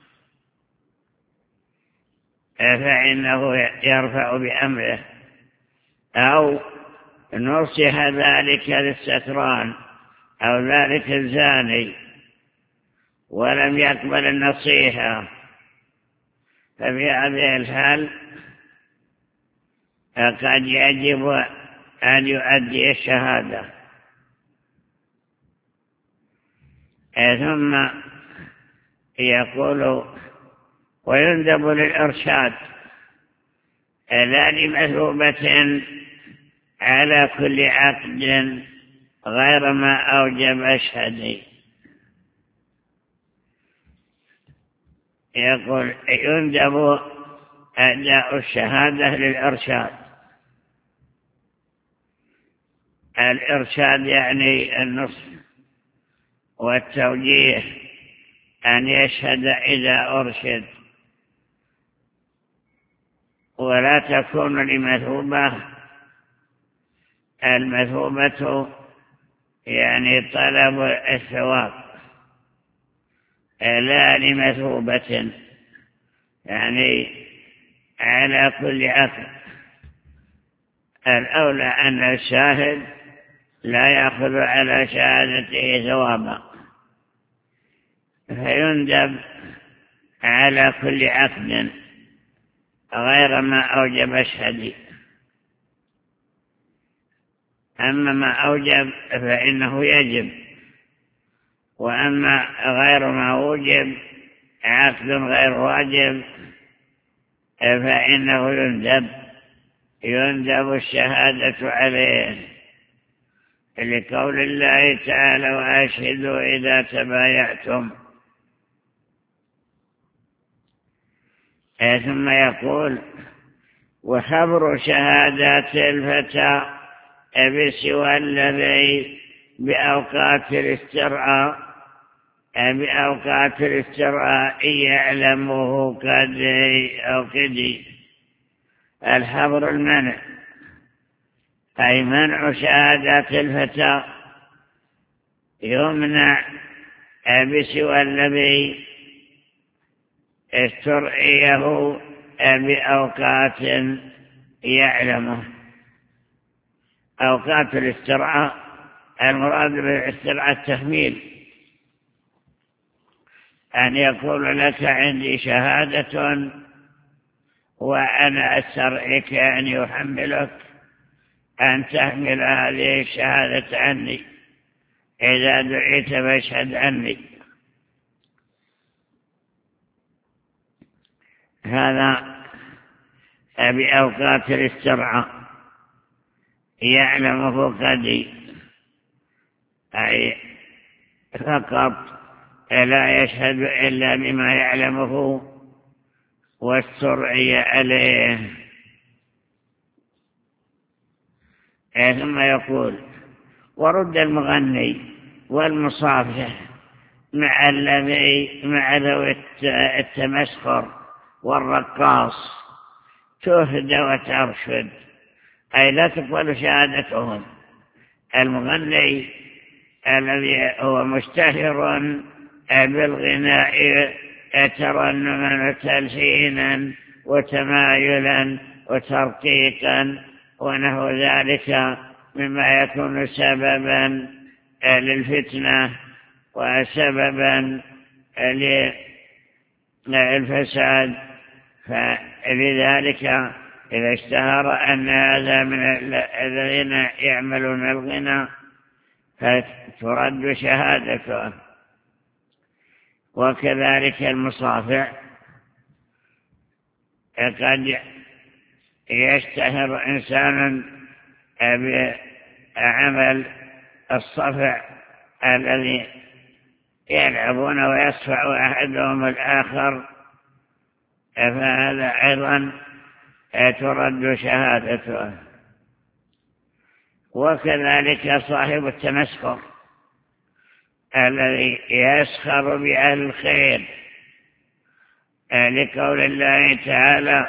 فإنه يرفع بأمره، أو نصح ذلك للسكران أو ذلك الزاني ولم يقبل النصيحة، ففي هذه الحال قد يجب أن يؤدي الشهادة. ثم يقول ويندب للإرشاد لا لمثوبة على كل عقد غير ما أوجب أشهدي. يقول يندب أداء الشهادة للإرشاد. الإرشاد يعني النصح والتوجيه، أن يشهد إذا أرشد، ولا تكون لمثوبة. المثوبة يعني طلب الثواب، لا لمثوبة يعني على كل عقد. الأولى أن الشاهد لا يأخذ على شهادته ثوابا، فيندب على كل عقد غير ما أوجب أشهدي. أما ما أوجب فإنه يجب، وأما غير ما وجب عقد غير واجب فإنه يندب يندب الشهادة عليه، لقول الله تعالى: وأشهدوا إذا تبايعتم. ثم يقول: وحبر شهادات الفتى بسوى الذي بأوقات الاسترعاء بأوقات الاسترعاء يعلمه كدي أو كدي. الحبر المنع، أي منع شهادات الفتى يمنع بسوى الذي استرعيه بأوقات يعلمه. أوقات الاسترعاء المراد بالاسترعاء التحميل، أن يقول لك: عندي شهادة وأنا أسترعيك أن يحملك أن تحمل هذه الشهادة عني، إذا دعيت فاشهد عني. هذا بأوقات الاسترعاء يعلمه قدي، أي فقط لا يشهد إلا بما يعلمه واسترعي عليه. ثم يقول: ورد المغني والمصافح مع الذي مع ذوي التمسخر والرقاص تهدى وترشد، أي لا تقبل شهادتهم. المغني الذي هو مشتهر بالغناء ترنما وتلحينا وتمايلا وترقيقا ونحو ذلك مما يكون سببا للفتنة وسببا للفساد، فلذلك إذا اشتهر أن هذا من الذين يعملون الغنى فترد شهادته. وكذلك المصافع، قد يشتهر إنسان بعمل الصفع الذي يلعبون ويصفع أحدهم الآخر، فهذا أيضا ترد شهادته. وكذلك صاحب التمسخر الذي يسخر بأهل الخير، لقول الله تعالى: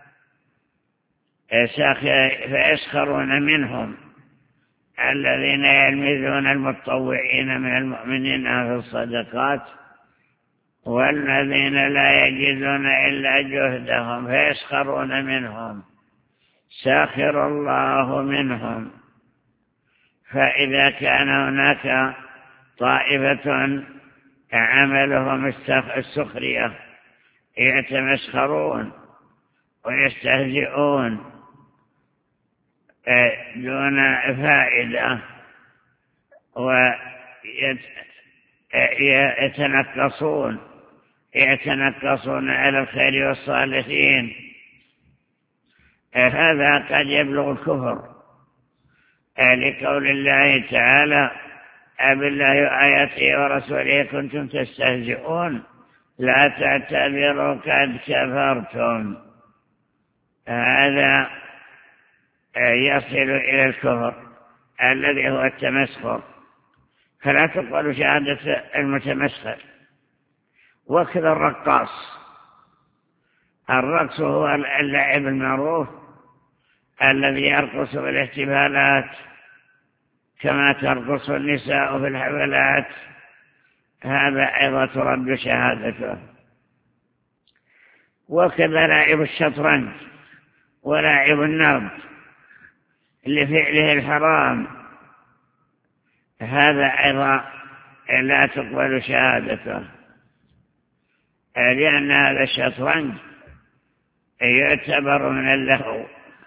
فيسخرون منهم الذين يلمزون المتطوعين من المؤمنين في الصدقات والذين لا يجدون إلا جهدهم فيسخرون منهم ساخر الله منهم. فإذا كان هناك طائفة عملهم السخرية يتمسخرون ويستهزئون دون فائدة ويتنقصون يتنقصون على الخير والصالحين، هذا قد يبلغ الكفر، لقول الله تعالى: أبالله وآياته ورسوله كنتم تستهزئون لا تعتذروا قد كفرتم. هذا يصل إلى الكفر الذي هو التمسخر، فلا تقبل شهادة المتمسخر. وكذا الرقاص، الرقص هو اللعب المعروف الذي يرقص بالاحتفالات كما ترقص النساء في الحفلات، هذا أيضا ترد شهادته. وكذا لاعب الشطرنج ولاعب النرد لفعله الحرام، هذا أيضا لا تقبل شهادته، لأن هذا الشطرنج يعتبر من اللهو.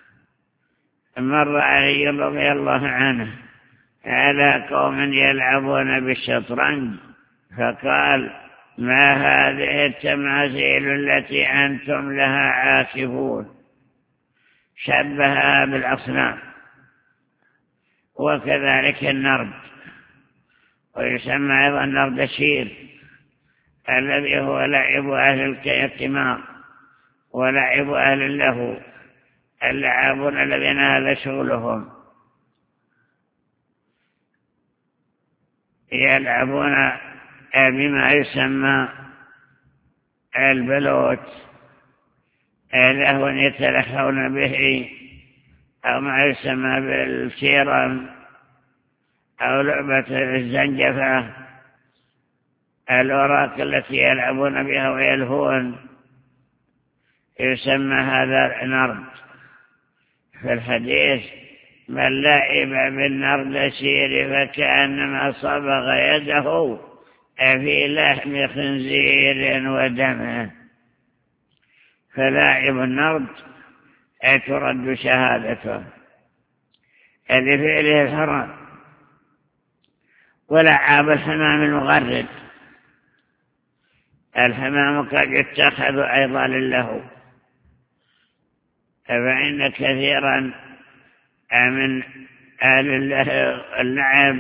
مر علي رضي الله عنه على قوم يلعبون بالشطرنج فقال: ما هذه التماثيل التي أنتم لها عاكفون؟ شبهها بالأصنام. وكذلك النرد، ويسمى أيضا نردشير، الذي هو لعب أهل القمار ولعب أهل اللهو، اللعابون الذين هذا شغلهم، يلعبون بما يسمى البلوت، لهو يتلهون به، أو ما يسمى بالشيرم، أو لعبة الزنجفة، الأوراق التي يلعبون بها ويلهون، يسمى هذا نرد. في الحديث: من لعب بالنردشير فكأنما صبغ يده في لحم خنزير ودمه. فلاعب النرد ترد شهادته لفعله الحرام. ولعاب الحمام المغرد، الحمام قد يتخذ أيضا للهو، فإن كثيرا من أهل اللعب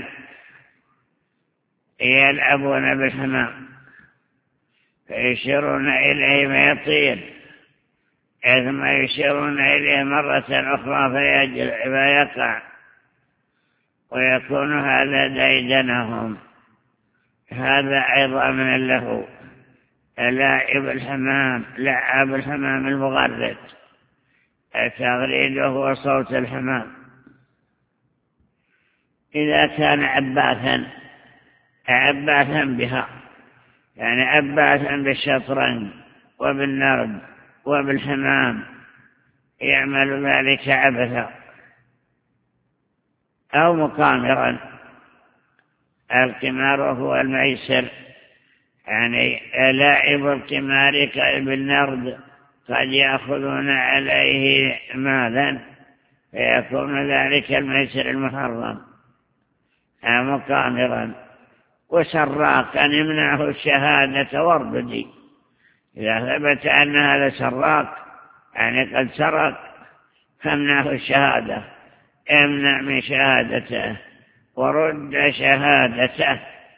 يلعبون بالحمام، فيشيرون إليه فيطير، ثم يشيرون إليه مرة أخرى فيقع، ويكون هذا ديدنهم. هذا أيضا من اللهو، لاعب الحمام، لعاب الحمام المغرد، تغريده هو صوت الحمام. إذا كان عباثا عباثا بها، يعني عباثا بالشطرنج وبالنرد وبالحمام، يعمل ذلك عبثا. أو مقامرا، القمار هو الميسر، يعني لاعب القمار بالنرد قد يأخذون عليه مالا، فيكون ذلك الميسر المحرم. مقامرا. وسراقا يمنعه الشهادة واربدي، إذا ثبت أن هذا سراق يعني قد سرق فامنعه الشهادة، امنع من شهادته ورد شهادته.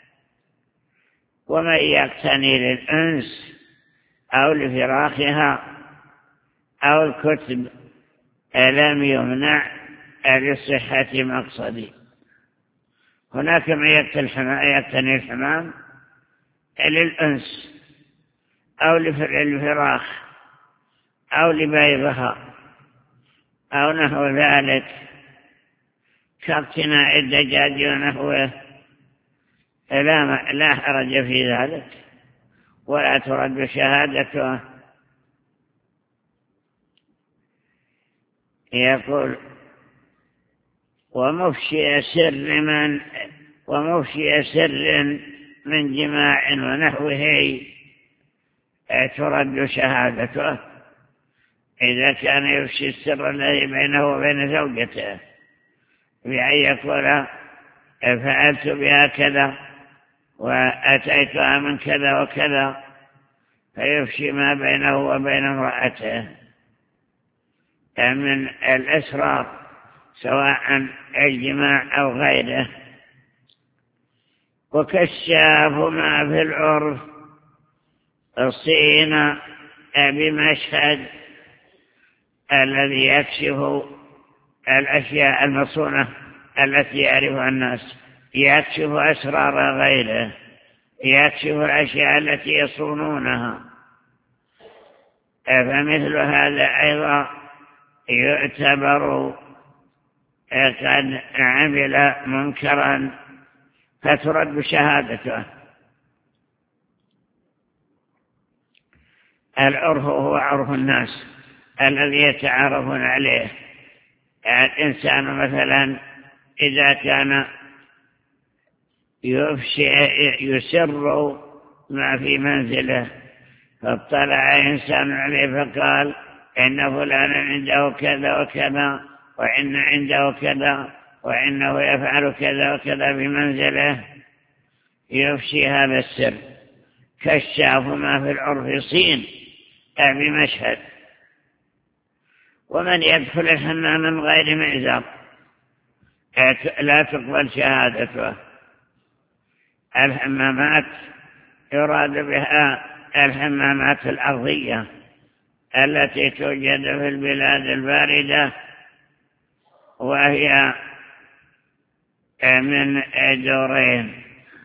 ومن يقتني للأنس أو لفراخها أو الكتب لم يمنع لصحة مقصدي. هناك من يقتني الحمام للأنس أو للفراخ أو لبيضها أو نحو ذلك، كاقتناء الدجاج ونحوه، لا, لا حرج في ذلك، ولا ترد شهادته. يقول: ومفشي سر من ومفشي سر من جماع ونحوه ترد شهادته، إذا كان يفشي السر الذي بينه وبين زوجته، بأن يقول: فعلت بها كذا وأتيتها من كذا وكذا، فيفشي ما بينه وبين امرأته من الأسرار، سواء الجماع أو غيره. وكشاف ما في العرف الصين بمشهد، الذي يكشف الأشياء المصونة التي يعرفها الناس، يكشف أسرار غيره، يكشف الأشياء التي يصونونها. فمثل هذا أيضا يعتبر قد عمل منكرا فترد شهادته. العرف هو عرف الناس الذي يتعارفون عليه. الإنسان مثلا إذا كان يفشي يسر ما في منزله، فاطلع إنسان عليه فقال: إن فلانا عنده كذا وكذا، وإن عنده كذا، وإنه يفعل كذا وكذا بمنزله، يفشي هذا السر. كشاف ما في العرف صين بمشهد. ومن يدخل الحمام من غير مئزر لا تقبل شهادته. الحمامات يراد بها الحمامات الأرضية التي توجد في البلاد الباردة، وهي من دورين،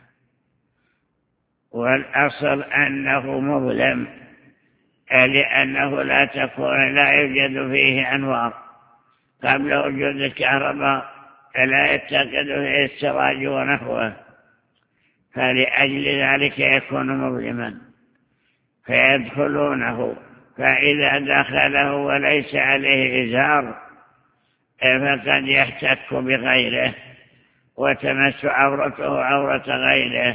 والأصل أنه مظلم لأنه لا تكون لا يوجد فيه أنوار. قبل وجود الكهرباء لا يتقد فيه السراج ونحوه، فلأجل ذلك يكون مظلما فيدخلونه. فإذا دخله وليس عليه إزار فقد يحتك بغيره وتمس عورته عورة غيره،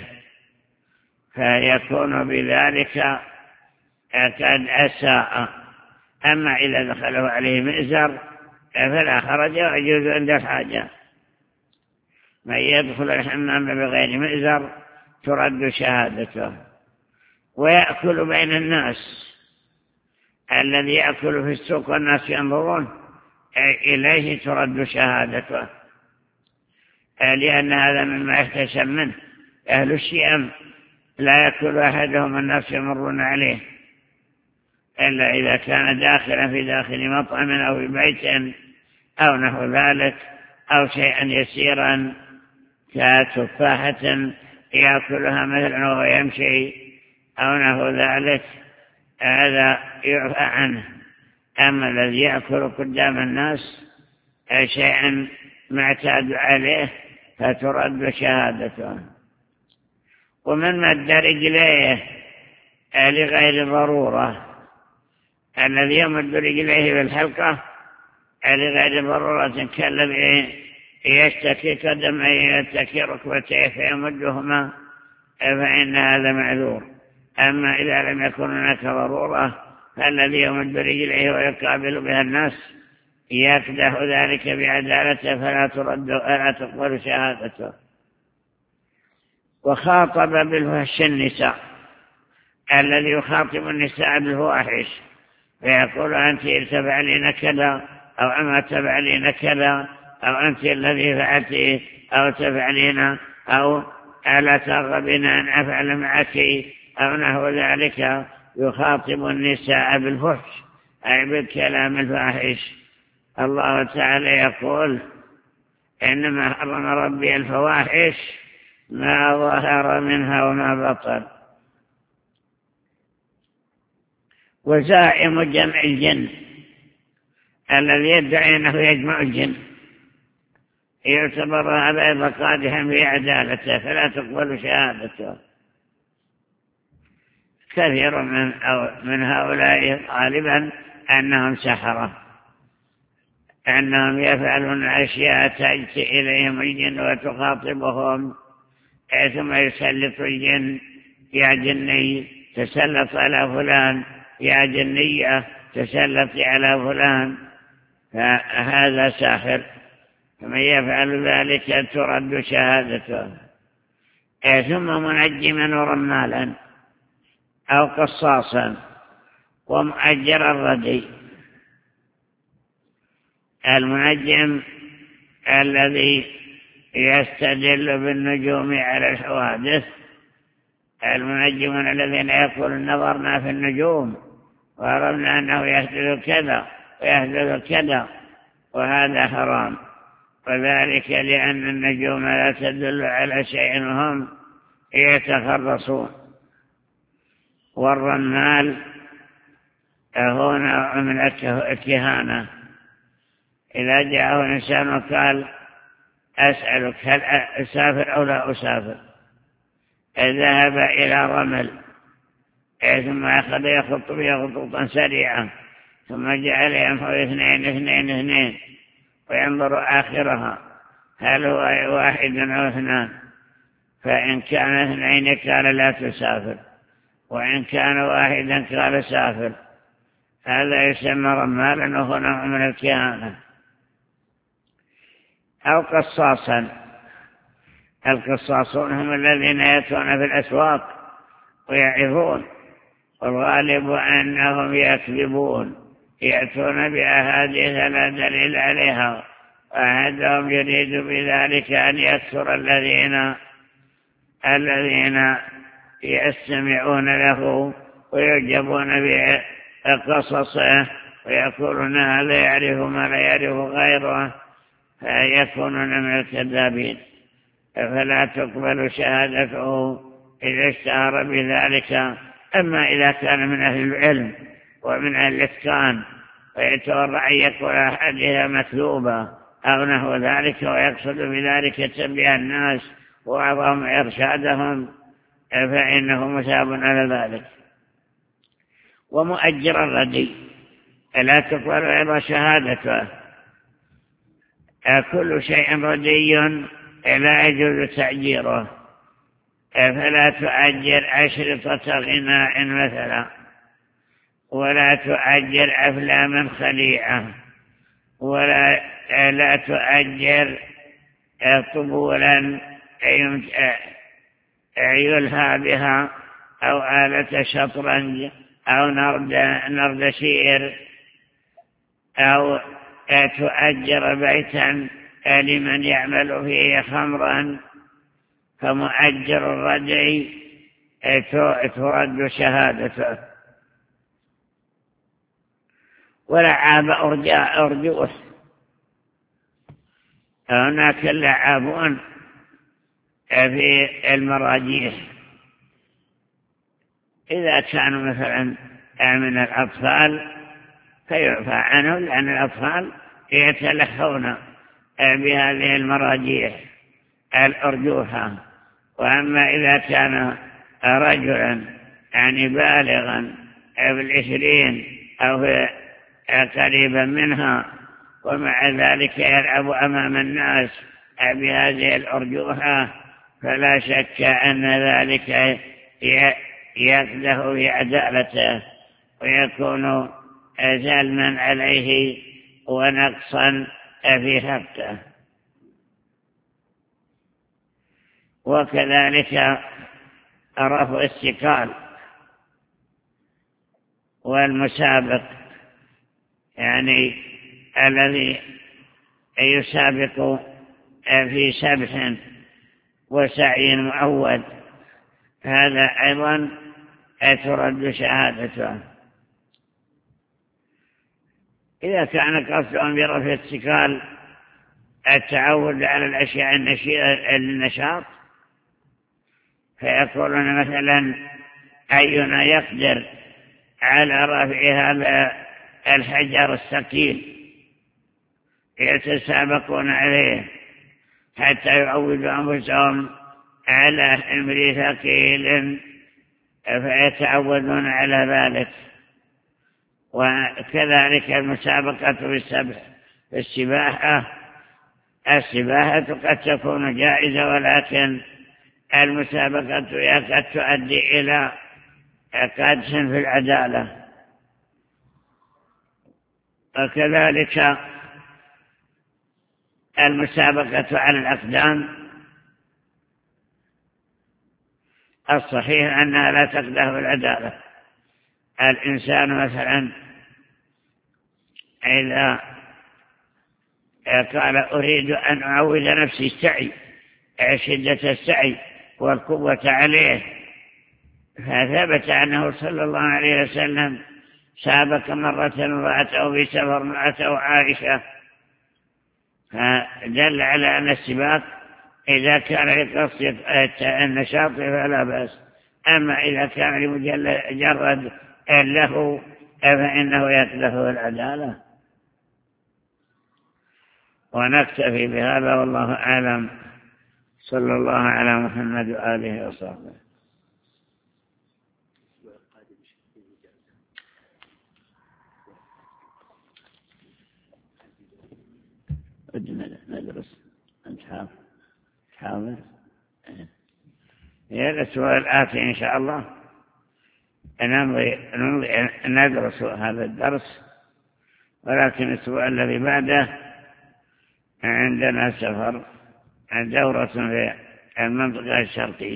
فيكون بذلك قد أساء. أما إذا دخله عليه مئزر فلا حرج ويجوز عند الحاجة. من يدخل الحمام بغير مئزر ترد شهادته. ويأكل بين الناس، الذي يأكل في السوق والناس ينظرون إليه ترد شهادته، لأن هذا مما يحتشم منه. أهل الشيم لا يأكل أحدهم الناس يمرون عليه إلا إذا كان داخلا في داخل مطعم أو في بيت أو نحو ذلك، أو شيئا يسيرا كتفاحة يأكلها مثلا وهو يمشي أو نحو ذلك، هذا يعفى عنه. أما الذي يأكل قدام الناس شيئا معتاد عليه فترد شهادته. ومن مد رجليه لغير ضرورة، الذي يمد رجليه بالحلقة لغير ضرورة كالذي يشتكي قدميه يشتكي ركبتيه فيمدهما فإن هذا معذور. أما إذا لم يكن هناك ضرورة فالذي يمد رجليه ويقابل بها الناس يقدح ذلك بعدالته فلا ترد ولا تقبل شهادته. وخاطب بالفحش النساء، الذي يخاطب النساء بالفواحش فيقول أنت تفعلين كذا أو أما تفعلين كذا أو أنت الذي فعلت أو تفعلين أو ألا ترغبين أن أفعل معك أو نحو ذلك. يخاطب النساء بالفحش أي بالكلام الفاحش. الله تعالى يقول إنما حرم ربي الفواحش ما ظهر منها وما بطن. وزائم جمع الجن، الذي يدعي أنه يجمع الجن يعتبر هذا قادحا في عدالته فلا تقبل شهادته. كثير من, أو من هؤلاء غالبا أنهم سحرة، أنهم يفعلون أشياء تأتي إليهم الجن وتخاطبهم، ثم يسلط الجن يا جني تسلط على فلان، يا جنية تسلط على فلان، فهذا ساحر. فمن يفعل ذلك ترد شهادته. ثم منجما ورمالا أو قصاصا ومؤجر الردي. المنجم الذي يستدل بالنجوم على الحوادث، المنجمون الذين يقولون نظرنا في النجوم ورمنا أنه يحدث كذا ويحدث كذا، وهذا حرام. وذلك لأن النجوم لا تدل على شيء وهم يتخرصون. والرمال هو نوع من الكهانة. إذا جاءه إنسان وقال أسألك هل أسافر أو لا أسافر، ذهب إلى رمل ثم أخذ يخط بها خطوطا سريعة ثم جعل ينفذ اثنين اثنين اثنين وينظر آخرها هل هو واحد أو اثنان، فإن كان اثنين قال لا تسافر، وإن كان واحدا قال سافر. هذا يسمى رمالا وهو نوع من الكهانة. أو قصاصا، القصاصون هم الذين يأتون في الأسواق ويعظون، والغالب أنهم يكذبون، يأتون بأحاديث لا دليل عليها، وأحدهم يريد بذلك أن يكثر الذين الذين يستمعون له ويعجبون بقصصه ويقولون هذا يعرف ما لا يعرف غيره، فيكونون من الكذابين. فلا تقبل شهادته إذا اشتهر بذلك. أما إذا كان من أهل العلم ومن أهل الإتقان ويتورع أن يكون أحدها مكذوبة أو نحو ذلك، ويقصد بذلك تنبيه الناس وعظهم إرشادهم، فإنه مثاب على ذلك. ومؤجر الردي لا تقبل أيضا شهادته. كل شيء ردي لا يجوز تأجيره، فلا تؤجر أشرطة غناء مثلا، ولا تؤجر أفلاما خليعة، ولا لا تؤجر طبولا يلهى بها، أو آلة شطرنج، أو نرد شير، أو تؤجر بيتا لمن يعمل فيه خمرا، فمؤجر الردي ترد شهادته. ولعاب أرجوه، هناك اللعابون في المراجيح إذا كانوا مثلا من الأطفال فيعفى عنهم، لأن الأطفال يتلهون بهذه المراجيح الأرجوحة. وأما إذا كان رجلا يعني بالغا بالعشرين أو قريبا منها، ومع ذلك يلعب أمام الناس بهذه الأرجوحة، فلا شك أن ذلك يقده في عدالته ويكون ظلما عليه ونقصا في حقه. وكذلك رفع الثقال والمسابق، يعني الذي يسابق في سبح وسعي معود، هذا أيضا ترد شهادته. إذا كان قصدهم برفع الثقال التعود على الأشياء النشاط، فيقولون مثلا أينا يقدر على رفع هذا الحجر الثقيل، يتسابقون عليه حتى يعودوا أنفسهم على حمل ثقيل فيتعودون على ذلك. وكذلك المسابقة بالسبح في السباحة، السباحة قد تكون جائزة، ولكن المسابقة قد تؤدي إلى قدح في العدالة. وكذلك المسابقة على الأقدام، الصحيح أنها لا تقدح في العدالة. الإنسان مثلا إذا قال أريد أن أعود نفسي السعي، شدة السعي والقوة عليه، فثبت أنه صلى الله عليه وسلم سابق مرة امرأته في سفر امرأته عائشة، فدل على أن السباق إذا كان لقصد النشاط فلا بأس، أما إذا كان لمجرد له فإنه يكله العدالة. ونكتفي بهذا والله أعلم. صلى الله على محمد وآله وصحبه. ندرس نحاول نحاول هذا السؤال الآتي إن شاء الله نمضي ندرس هذا الدرس، ولكن السؤال الذي بعده عندنا سفر دورة في المنطقة الشرقية.